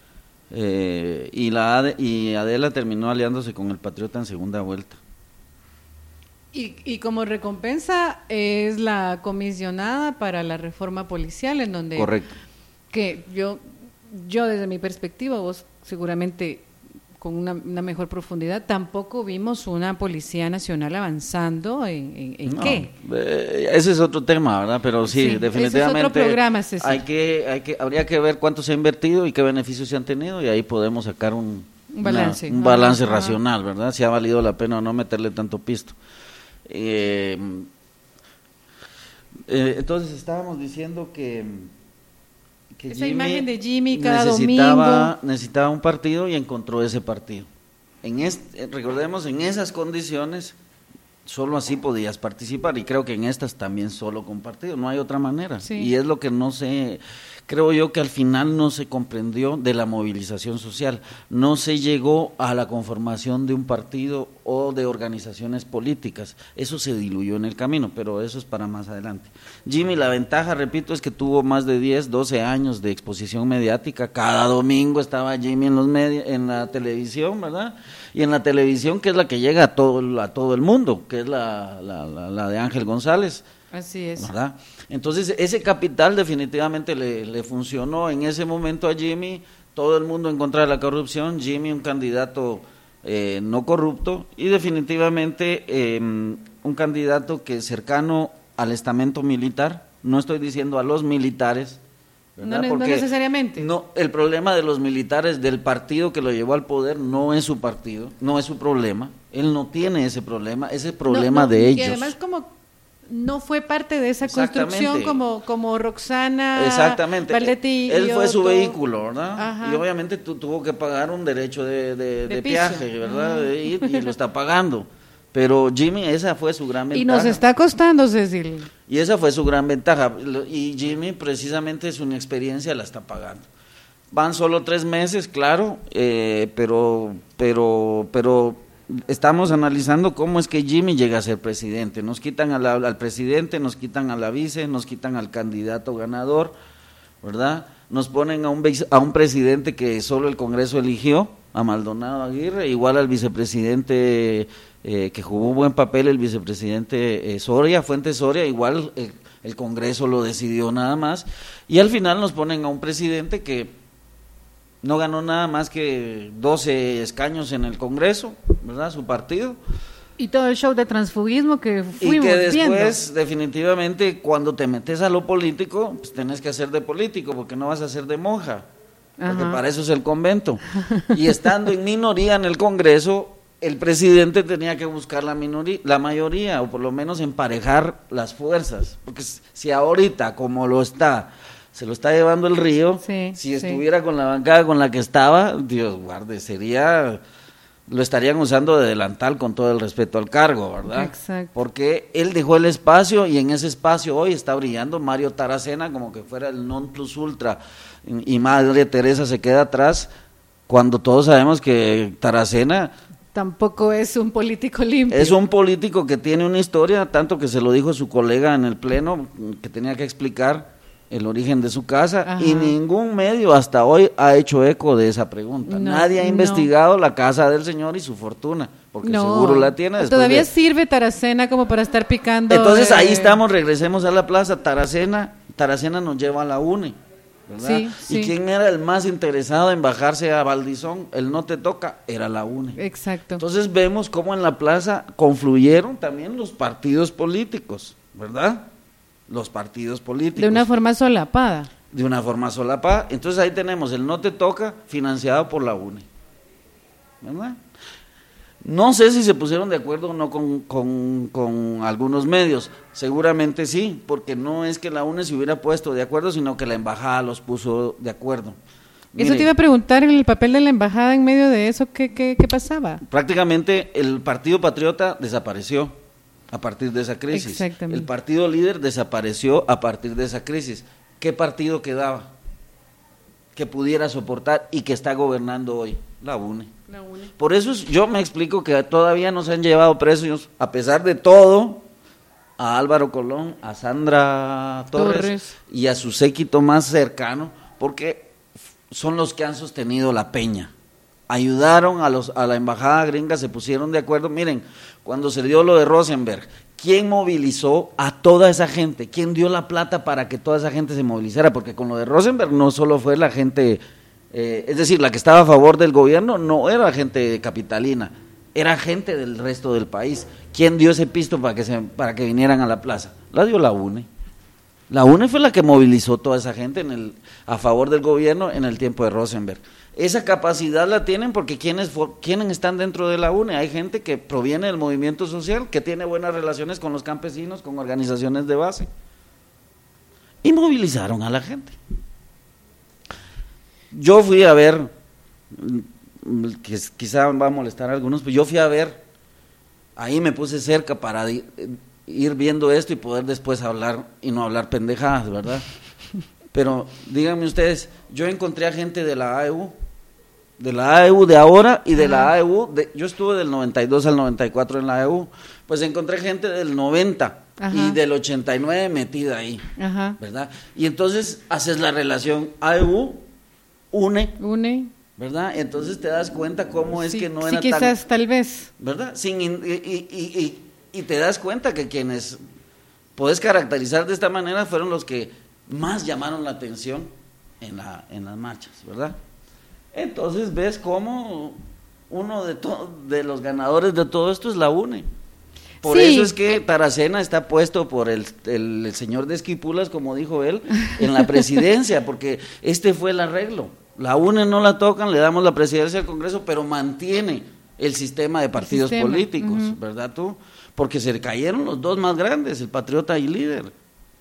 Y Adela terminó aliándose con el Patriota en segunda vuelta. Y como recompensa es la comisionada para la reforma policial, en donde... Correcto. Que yo desde mi perspectiva, vos seguramente con una mejor profundidad, tampoco vimos una Policía Nacional avanzando en No, ¿qué? Ese es otro tema, ¿verdad? Pero sí, Sí, definitivamente ese es otro programa, Ceci. habría que ver cuánto se ha invertido y qué beneficios se han tenido y ahí podemos sacar un balance. un balance Ajá. racional, ¿verdad? Si ha valido la pena o no meterle tanto pisto. Entonces estábamos diciendo que Esa imagen de Jimmy cada domingo. necesitaba un partido y encontró ese partido. Recordemos, en esas condiciones solo así podías participar y creo que en estas también solo con partido, no hay otra manera. Sí. Y es lo que creo yo que al final no se comprendió de la movilización social, no se llegó a la conformación de un partido o de organizaciones políticas, eso se diluyó en el camino, pero eso es para más adelante. Jimmy, la ventaja, repito, es que tuvo más de 10, 12 años de exposición mediática, cada domingo estaba Jimmy en los en la televisión, ¿verdad? Y en la televisión que es la que llega a todo el mundo, que es la de Ángel González. Así es. ¿Verdad? Entonces ese capital definitivamente le funcionó en ese momento a Jimmy, todo el mundo en contra de la corrupción, Jimmy un candidato no corrupto y definitivamente un candidato que es cercano al estamento militar, no estoy diciendo a los militares, ¿verdad? No necesariamente. No, el problema de los militares del partido que lo llevó al poder no es su partido, no es su problema, él no tiene ese problema de ellos. Y además como no fue parte de esa Exactamente. construcción como Roxana Exactamente. Valdetti. Él fue su Otto. vehículo, ¿verdad? Ajá. Y obviamente tuvo que pagar un derecho de piso. peaje, ¿verdad? Y lo está pagando. Pero Jimmy, esa fue su gran ventaja. Y nos está costando, Cecil. Y esa fue su gran ventaja. Y Jimmy, precisamente, su inexperiencia la está pagando. Van solo 3 meses, claro, pero estamos analizando cómo es que Jimmy llega a ser presidente. Nos quitan al presidente, nos quitan a la vice, nos quitan al candidato ganador, ¿verdad? Nos ponen a un presidente que solo el Congreso eligió, a Maldonado Aguirre, igual al vicepresidente que jugó un buen papel, el vicepresidente Fuentes Soria, igual el Congreso lo decidió nada más, y al final nos ponen a un presidente que no ganó nada más que 12 escaños en el Congreso, ¿verdad? Su partido. Y todo el show de transfugismo que fuimos y que después, viendo. definitivamente, cuando te metes a lo político, pues tenés que hacer de político, porque no vas a hacer de monja, porque Ajá. para eso es el convento. Y estando en minoría en el Congreso, el presidente tenía que buscar la mayoría, o por lo menos emparejar las fuerzas, porque si ahorita, como se lo está llevando el río, si estuviera con la bancada con la que estaba, Dios guarde, lo estarían usando de delantal con todo el respeto al cargo, ¿verdad? Exacto. Porque él dejó el espacio y en ese espacio hoy está brillando Mario Taracena como que fuera el non plus ultra, y Madre Teresa se queda atrás, cuando todos sabemos que Taracena tampoco es un político limpio. Es un político que tiene una historia, tanto que se lo dijo su colega en el pleno, que tenía que explicar el origen de su casa. Ajá. Y ningún medio hasta hoy ha hecho eco de esa pregunta. Nadie ha investigado la casa del señor y su fortuna, porque seguro la tiene. Todavía sirve Taracena como para estar picando. Entonces ahí estamos, regresemos a la plaza. Taracena nos lleva a la UNE, ¿verdad? Sí. ¿Y quién era el más interesado en bajarse a Valdizón? El no te toca, era la UNE. Exacto. Entonces vemos cómo en la plaza confluyeron también los partidos políticos, ¿verdad? Los partidos políticos. De una forma solapada. Entonces ahí tenemos el no te toca, financiado por la UNE, ¿verdad? No sé si se pusieron de acuerdo o no con algunos medios, seguramente sí, porque no es que la UNE se hubiera puesto de acuerdo, sino que la embajada los puso de acuerdo. Eso te iba a preguntar, el papel de la embajada en medio de eso, ¿qué pasaba? Prácticamente el Partido Patriota desapareció a partir de esa crisis. Exactamente. El partido líder desapareció a partir de esa crisis. ¿Qué partido quedaba que pudiera soportar y que está gobernando hoy? La UNE. Por eso yo me explico que todavía no se han llevado presos, a pesar de todo, a Álvaro Colón, a Sandra Torres y a su séquito más cercano, porque son los que han sostenido la peña. Ayudaron a la embajada gringa, se pusieron de acuerdo. Miren, cuando se dio lo de Rosenberg, ¿quién movilizó a toda esa gente? ¿Quién dio la plata para que toda esa gente se movilizara? Porque con lo de Rosenberg no solo fue la gente, es decir, la que estaba a favor del gobierno no era gente capitalina, era gente del resto del país. ¿Quién dio ese pisto para que vinieran a la plaza? La dio la UNE. La UNE fue la que movilizó toda esa gente a favor del gobierno en el tiempo de Rosenberg. Esa capacidad la tienen porque ¿quiénes están dentro de la UNE? Hay gente que proviene del movimiento social, que tiene buenas relaciones con los campesinos, con organizaciones de base. Y movilizaron a la gente. Yo fui a ver, que quizá va a molestar a algunos, pero yo fui a ver, ahí me puse cerca para ir viendo esto y poder después hablar y no hablar pendejadas, ¿verdad? Pero díganme ustedes, yo encontré a gente de la AEU de ahora y de la AEU, yo estuve del 92 al 94 en la AEU, pues encontré gente del 90 y del 89 metida ahí, ¿verdad? Y entonces haces la relación AEU, UNE, ¿verdad? Entonces te das cuenta cómo es que no era quizás, tal vez, ¿verdad? Y te das cuenta que quienes podés caracterizar de esta manera fueron los que más llamaron la atención en las marchas, ¿verdad? Entonces ves cómo uno de los ganadores de todo esto es la UNE. Por eso es que Taracena está puesto por el señor de Esquipulas, como dijo él, en la presidencia, porque este fue el arreglo. La UNE no la tocan, le damos la presidencia al Congreso, pero mantiene el sistema de partidos políticos, ¿verdad tú? Porque se cayeron los dos más grandes, el Patriota y Líder.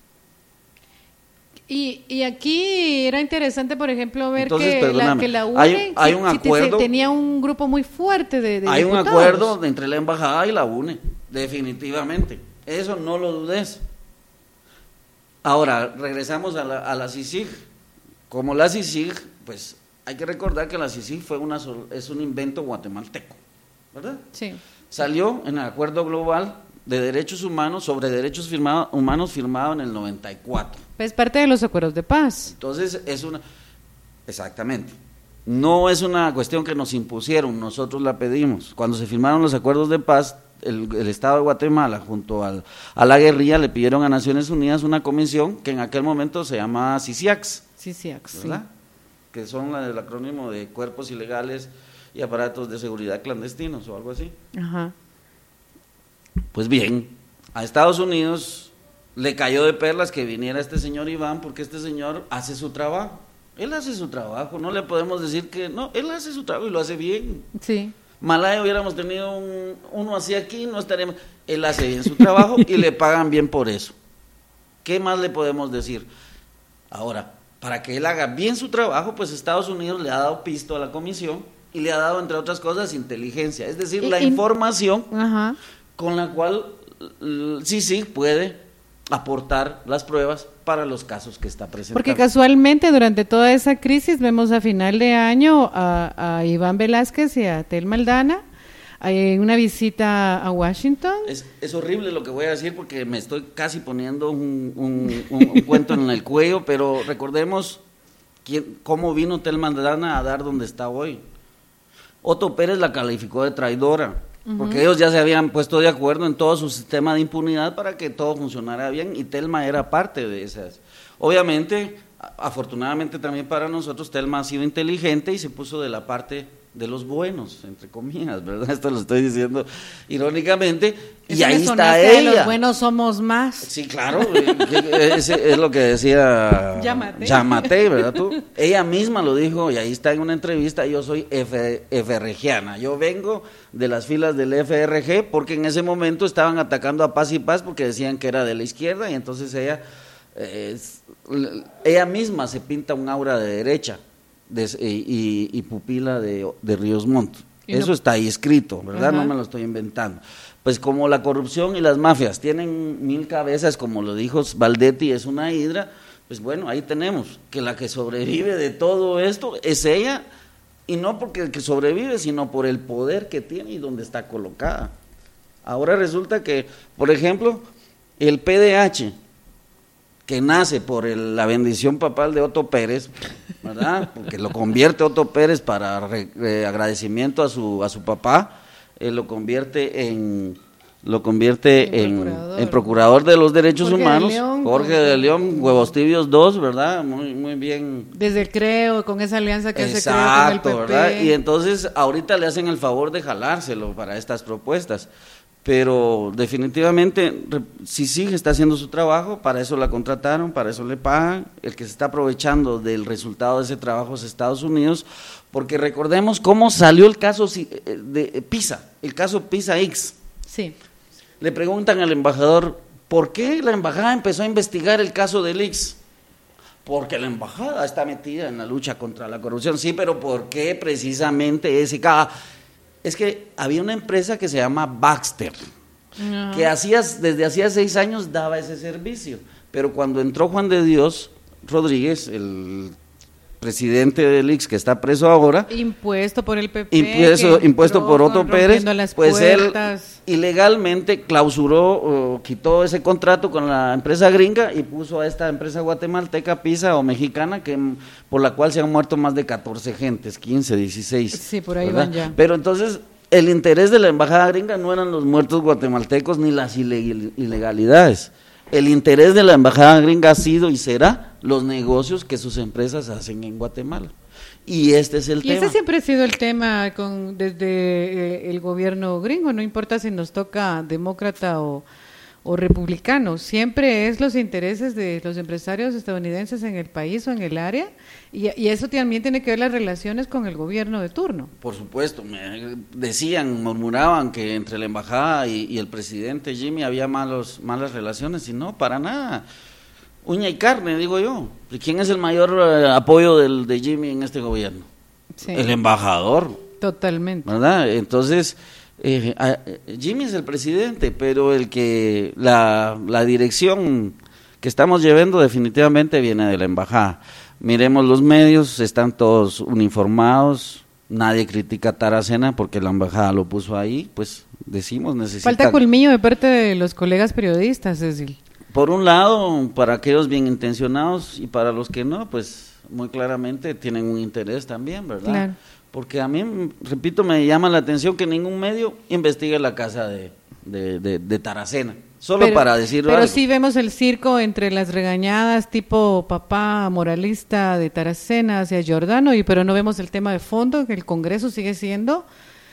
Y aquí era interesante, por ejemplo, ver entonces, que la UNE hay un acuerdo, tenía un grupo muy fuerte de hay diputados. Un acuerdo entre la embajada y la UNE, definitivamente. Eso no lo dudes. Ahora, regresamos a la CICIG. Como la CICIG, pues hay que recordar que la CICIG es un invento guatemalteco, ¿verdad? Sí. Salió en el Acuerdo Global de Derechos Humanos sobre Derechos Humanos firmado en el 94. Es parte de los acuerdos de paz. Entonces exactamente, no es una cuestión que nos impusieron, nosotros la pedimos. Cuando se firmaron los acuerdos de paz, el Estado de Guatemala junto a la guerrilla le pidieron a Naciones Unidas una comisión que en aquel momento se llamaba CICIAX, ¿verdad? Sí. Que son el acrónimo de Cuerpos Ilegales y Aparatos de Seguridad Clandestinos o algo así. Ajá. Pues bien, a Estados Unidos le cayó de perlas que viniera este señor Iván, porque este señor hace su trabajo. Él hace su trabajo, no le podemos decir que no, él hace su trabajo y lo hace bien. Sí. Malaya hubiéramos tenido uno así aquí, no estaríamos... Él hace bien su trabajo y le pagan bien por eso. ¿Qué más le podemos decir? Ahora, para que él haga bien su trabajo, pues Estados Unidos le ha dado pisto a la comisión y le ha dado, entre otras cosas, inteligencia, es decir, la información con la cual sí puede aportar las pruebas para los casos que está presentando. Porque casualmente durante toda esa crisis vemos a final de año a Iván Velázquez y a Telma Aldana en una visita a Washington. Es horrible lo que voy a decir porque me estoy casi poniendo un cuento en el cuello, pero recordemos cómo vino Telma Aldana a dar donde está hoy. Otto Pérez la calificó de traidora, porque ellos ya se habían puesto de acuerdo en todo su sistema de impunidad para que todo funcionara bien, y Telma era parte de esas. Obviamente, afortunadamente también para nosotros, Telma ha sido inteligente y se puso de la parte de los buenos, entre comillas, ¿verdad? Esto lo estoy diciendo irónicamente, y ahí está ella. Los buenos somos más. Sí, claro, es lo que decía Yamatei, ¿verdad tú? Ella misma lo dijo, y ahí está en una entrevista: yo soy FRGiana, yo vengo de las filas del FRG, porque en ese momento estaban atacando a Paz y Paz porque decían que era de la izquierda, y entonces ella misma se pinta un aura de derecha. Y pupila de Ríos Montt. Eso está ahí escrito, ¿verdad? No me lo estoy inventando. Pues como la corrupción y las mafias tienen 1000 cabezas, como lo dijo Valdetti, es una hidra, pues bueno, ahí tenemos que la que sobrevive de todo esto es ella, y no porque el que sobrevive, sino por el poder que tiene y donde está colocada. Ahora resulta que, por ejemplo, el PDH, que nace por la bendición papal de Otto Pérez, ¿verdad? Porque lo convierte Otto Pérez para agradecimiento a su papá, lo convierte en procurador de los derechos Jorge humanos, de León, Jorge de León, Huevos Tibios 2, ¿verdad? Muy bien. Desde el Creo, con esa alianza que hace Creo con el PP. ¿Verdad? Y entonces ahorita le hacen el favor de jalárselo para estas propuestas. Pero definitivamente, si sigue está haciendo su trabajo, para eso la contrataron, para eso le pagan. El que se está aprovechando del resultado de ese trabajo es Estados Unidos, porque recordemos cómo salió el caso de PISA, el caso PISA X. Sí. Le preguntan al embajador, ¿por qué la embajada empezó a investigar el caso del X? Porque la embajada está metida en la lucha contra la corrupción. Sí, pero ¿por qué precisamente ese caso? Es que había una empresa que se llama Baxter, que desde hacía 6 años daba ese servicio, pero cuando entró Juan de Dios Rodríguez, el presidente del IX, que está preso ahora, impuesto por el PP, impuesto por Otto Pérez, pues puertas. Él ilegalmente clausuró, quitó ese contrato con la empresa gringa y puso a esta empresa guatemalteca, PISA o mexicana, por la cual se han muerto más de 14 gentes, 15, 16. Sí, por ahí ¿verdad? van ya. Pero entonces el interés de la embajada gringa no eran los muertos guatemaltecos ni las ilegalidades. El interés de la embajada gringa ha sido y será los negocios que sus empresas hacen en Guatemala. Y este es el tema. Y ese siempre ha sido el tema desde el gobierno gringo, no importa si nos toca demócrata o republicano, siempre es los intereses de los empresarios estadounidenses en el país o en el área, y eso también tiene que ver las relaciones con el gobierno de turno. Por supuesto, murmuraban que entre la embajada y el presidente Jimmy había malas relaciones, y no, para nada. Uña y carne, digo yo. ¿Y quién es el mayor apoyo de Jimmy en este gobierno? Sí. El embajador. Totalmente. ¿Verdad? Entonces, Jimmy es el presidente, pero la dirección que estamos llevando definitivamente viene de la embajada. Miremos los medios, están todos uniformados, nadie critica a Taracena porque la embajada lo puso ahí, pues decimos necesitan... Falta colmillo de parte de los colegas periodistas, Cecil. Por un lado, para aquellos bien intencionados, y para los que no, pues muy claramente tienen un interés también, ¿verdad? Claro. Porque a mí, repito, me llama la atención que ningún medio investigue la casa de Taracena, para decir pero algo. Sí vemos el circo entre las regañadas tipo papá moralista de Taracena hacia Giordano, pero no vemos el tema de fondo, que el Congreso sigue siendo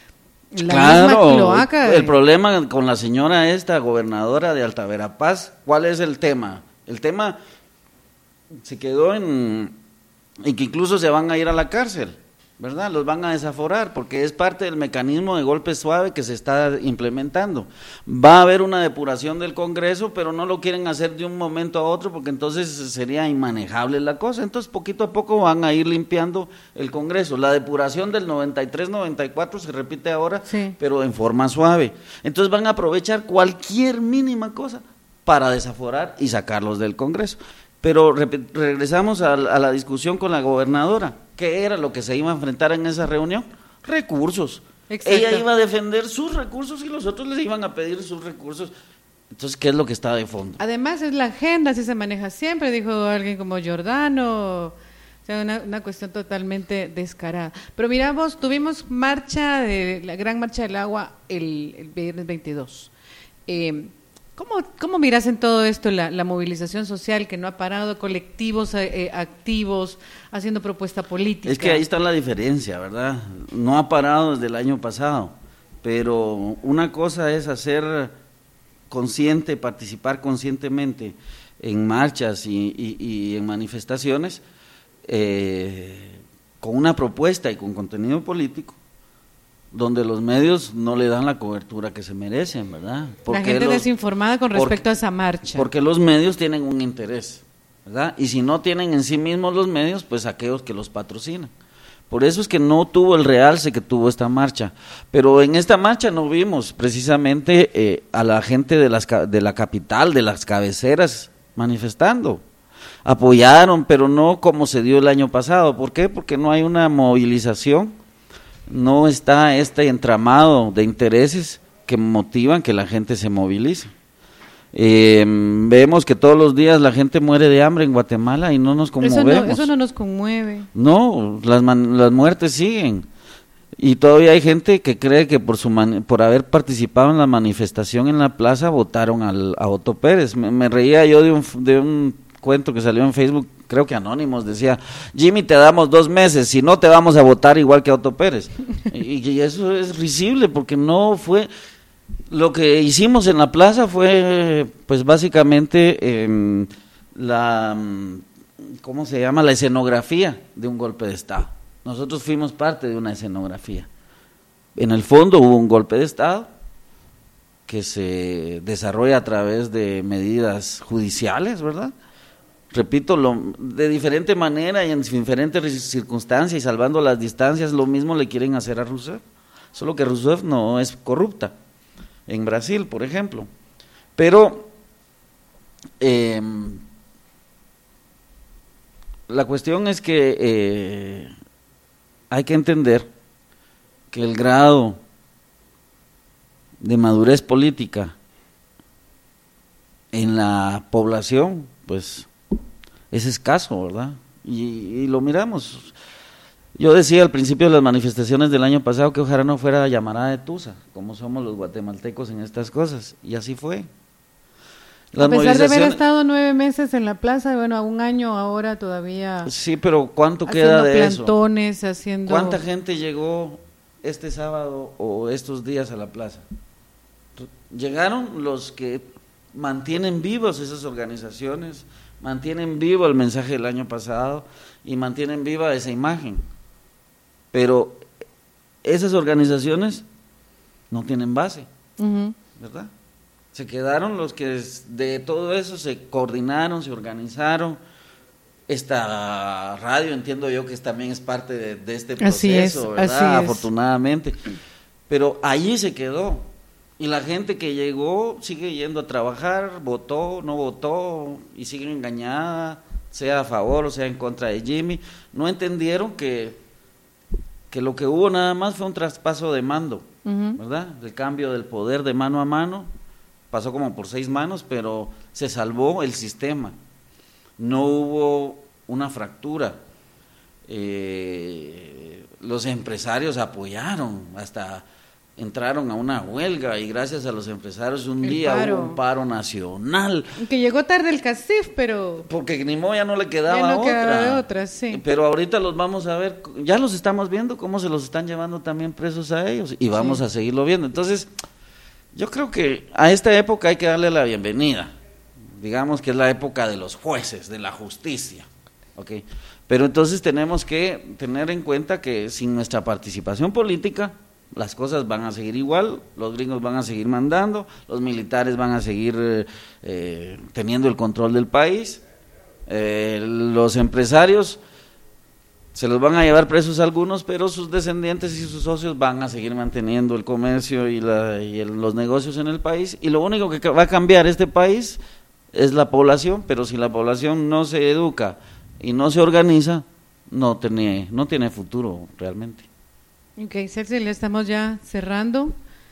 la misma cloaca. El problema con la señora gobernadora de Alta Verapaz, ¿cuál es el tema? El tema se quedó en que incluso se van a ir a la cárcel. ¿verdad? Los van a desaforar porque es parte del mecanismo de golpe suave que se está implementando. Va a haber una depuración del Congreso, pero no lo quieren hacer de un momento a otro porque entonces sería inmanejable la cosa. Entonces poquito a poco van a ir limpiando el Congreso. La depuración del 93-94 se repite ahora, sí, pero en forma suave. Entonces van a aprovechar cualquier mínima cosa para desaforar y sacarlos del Congreso. Pero regresamos a la discusión con la gobernadora. ¿Qué era lo que se iba a enfrentar en esa reunión? Recursos. Exacto. Ella iba a defender sus recursos y los otros les iban a pedir sus recursos. Entonces, ¿qué es lo que está de fondo? Además, es la agenda, así se maneja siempre, dijo alguien como Giordano. O sea, una cuestión totalmente descarada. Pero mira vos, tuvimos la gran marcha del agua el viernes 22. ¿Cómo miras en todo esto la movilización social que no ha parado, colectivos activos, haciendo propuesta política? Es que ahí está la diferencia, ¿verdad? No ha parado desde el año pasado, pero una cosa es hacer consciente, participar conscientemente en marchas y en manifestaciones con una propuesta y con contenido político, donde los medios no le dan la cobertura que se merecen, ¿verdad? Porque la gente desinformada con respecto a esa marcha. Porque los medios tienen un interés, ¿verdad? Y si no tienen en sí mismos los medios, pues aquellos que los patrocinan. Por eso es que no tuvo el realce que tuvo esta marcha. Pero en esta marcha no vimos precisamente a la gente de la capital, de las cabeceras, manifestando. Apoyaron, pero no como se dio el año pasado. ¿Por qué? Porque no hay una movilización. No está este entramado de intereses que motivan que la gente se movilice. Vemos que todos los días la gente muere de hambre en Guatemala y no nos conmovemos. Eso no nos conmueve. No, las muertes siguen. Y todavía hay gente que cree que por haber participado en la manifestación en la plaza votaron a Otto Pérez. Me reía yo de un cuento que salió en Facebook, creo que Anónimos, decía: Jimmy, te damos 2 meses, si no te vamos a votar igual que a Otto Pérez. y eso es risible, porque no fue, lo que hicimos en la plaza fue, pues básicamente, ¿cómo se llama? La escenografía de un golpe de Estado. Nosotros fuimos parte de una escenografía. En el fondo hubo un golpe de Estado que se desarrolla a través de medidas judiciales, ¿verdad? Repito, de diferente manera y en diferentes circunstancias y salvando las distancias, lo mismo le quieren hacer a Rousseff, solo que Rousseff no es corrupta, en Brasil, por ejemplo. Pero la cuestión es que hay que entender que el grado de madurez política en la población, pues, es escaso, ¿verdad? Y lo miramos. Yo decía al principio de las manifestaciones del año pasado que ojalá no fuera llamarada de tusa, como somos los guatemaltecos en estas cosas, y así fue. A pesar de haber estado 9 meses en la plaza, bueno, a 1 año ahora todavía. Sí, pero ¿cuánto queda de plantones, eso? ¿Cuánta gente llegó este sábado o estos días a la plaza? Llegaron los que mantienen vivos esas organizaciones, mantienen vivo el mensaje del año pasado y mantienen viva esa imagen, pero esas organizaciones no tienen base, ¿verdad? Se quedaron los que de todo eso se coordinaron, se organizaron. Esta radio, entiendo yo que también es parte de este proceso, ¿verdad? Afortunadamente, pero allí se quedó. Y la gente que llegó sigue yendo a trabajar, votó, no votó, y sigue engañada, sea a favor o sea en contra de Jimmy. No entendieron que lo que hubo nada más fue un traspaso de mando, ¿verdad? El cambio del poder de mano a mano, pasó como por 6 manos, pero se salvó el sistema. No hubo una fractura. Los empresarios apoyaron, hasta entraron a una huelga, y gracias a los empresarios hubo un paro nacional. Que llegó tarde el CACIF, pero... Porque ni modo, ya no le quedaba otra. Sí. Pero ahorita los vamos a ver, ya los estamos viendo cómo se los están llevando también presos a ellos, y vamos a seguirlo viendo. Entonces, yo creo que a esta época hay que darle la bienvenida. Digamos que es la época de los jueces, de la justicia. Ok, pero entonces tenemos que tener en cuenta que sin nuestra participación política, las cosas van a seguir igual, los gringos van a seguir mandando, los militares van a seguir teniendo el control del país, los empresarios se los van a llevar presos algunos, pero sus descendientes y sus socios van a seguir manteniendo el comercio y los negocios en el país, y lo único que va a cambiar este país es la población, pero si la población no se educa y no se organiza, no tiene futuro realmente. Ok, Cecil, estamos ya cerrando.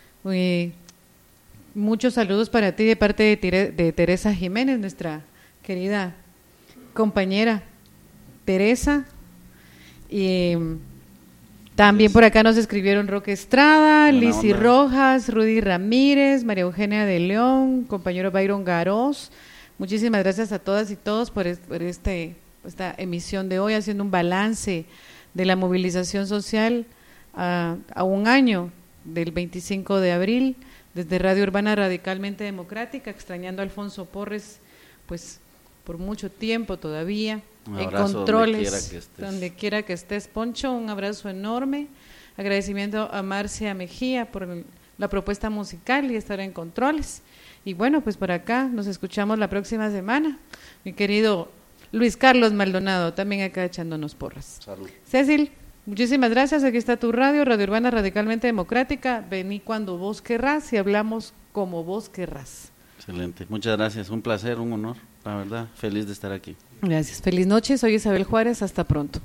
Muchos saludos para ti de parte de Teresa Jiménez, nuestra querida compañera Teresa. Y también por acá nos escribieron Roque Estrada, Lizzy Rojas, Rudy Ramírez, María Eugenia de León, compañero Byron Garós. Muchísimas gracias a todas y todos por esta emisión de hoy, haciendo un balance de la movilización social a un año del 25 de abril, desde Radio Urbana Radicalmente Democrática, extrañando a Alfonso Porres, pues por mucho tiempo todavía. En controles, donde quiera que estés, Poncho, un abrazo enorme, agradecimiento a Marcia Mejía por la propuesta musical y estar en controles, y bueno, pues por acá nos escuchamos la próxima semana, mi querido Luis Carlos Maldonado, también acá echándonos porras. Salud. Cecil, muchísimas gracias, aquí está tu Radio Urbana Radicalmente Democrática, vení cuando vos querrás y hablamos como vos querrás. Excelente, muchas gracias, un placer, un honor, la verdad, feliz de estar aquí. Gracias, feliz noche, soy Isabel Juárez, hasta pronto.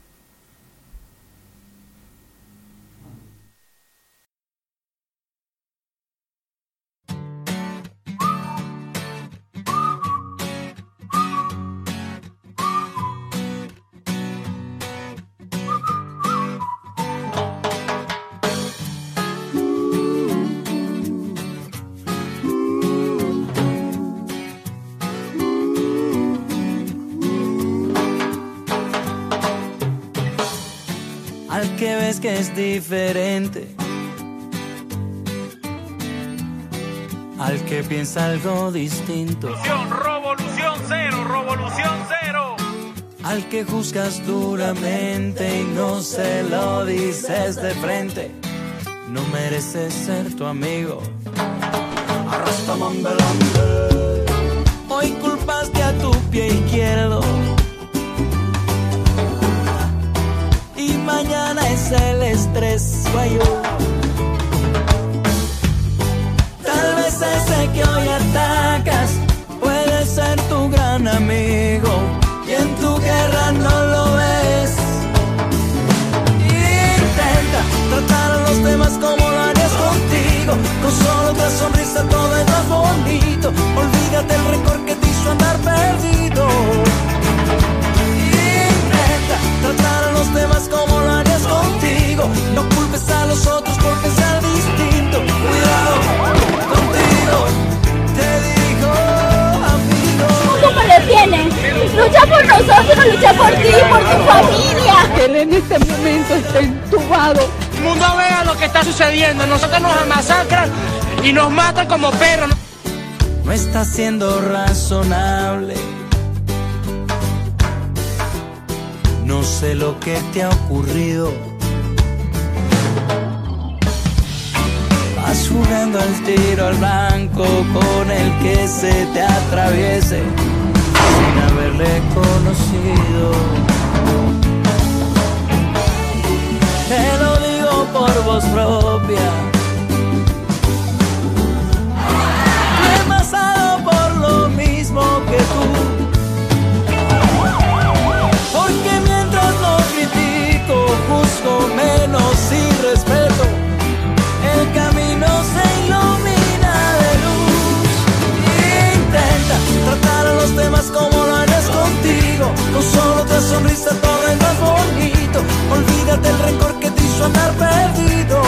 Al que ves que es diferente, al que piensa algo distinto, revolución cero, al que juzgas duramente y no se lo dices de frente, no mereces ser tu amigo. Arrastamambelande. Hoy culpaste a tu pie izquierdo y mañana es el estrés mayor. Tal vez ese que hoy atacas puede ser tu gran amigo y en tu guerra no lo ves. Intenta tratar a los demás como lo harías contigo, con solo otra sonrisa todo es más bonito. Olvídate el rencor que te hizo andar perdido. Tratar a los demás como lo harías contigo. No culpes a los otros por pensar distinto. Cuidado contigo, te digo, amigo. ¿Cómo le tienen? Lucha por nosotros, lucha por ti, por tu familia. Él en este momento está entubado. El mundo vea lo que está sucediendo. Nosotros nos masacran y nos matan como perros. No está siendo razonable. No sé lo que te ha ocurrido. Vas jugando al tiro al blanco con el que se te atraviese sin haberle conocido. Te lo digo por voz propia. He pasado por lo mismo que tú. Porque mientras no critico, juzgo menos sin respeto, el camino se ilumina de luz. Intenta tratar a los demás como lo harías contigo, con solo otra sonrisa todo es más bonito. Olvídate el rencor que te hizo andar perdido.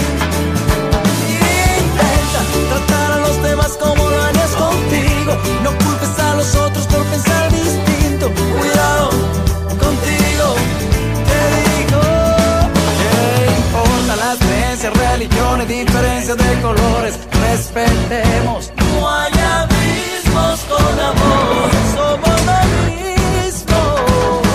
Intenta tratar a los demás como lo harías contigo. No culpes a los otros por pensar distinto. Cuidado contigo, te digo. ¿Qué importa las creencias, religiones, diferencias de colores? Respetemos, no hay abismos con amor. Somos lo mismo.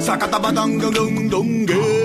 Sakatabadang dong dong dong.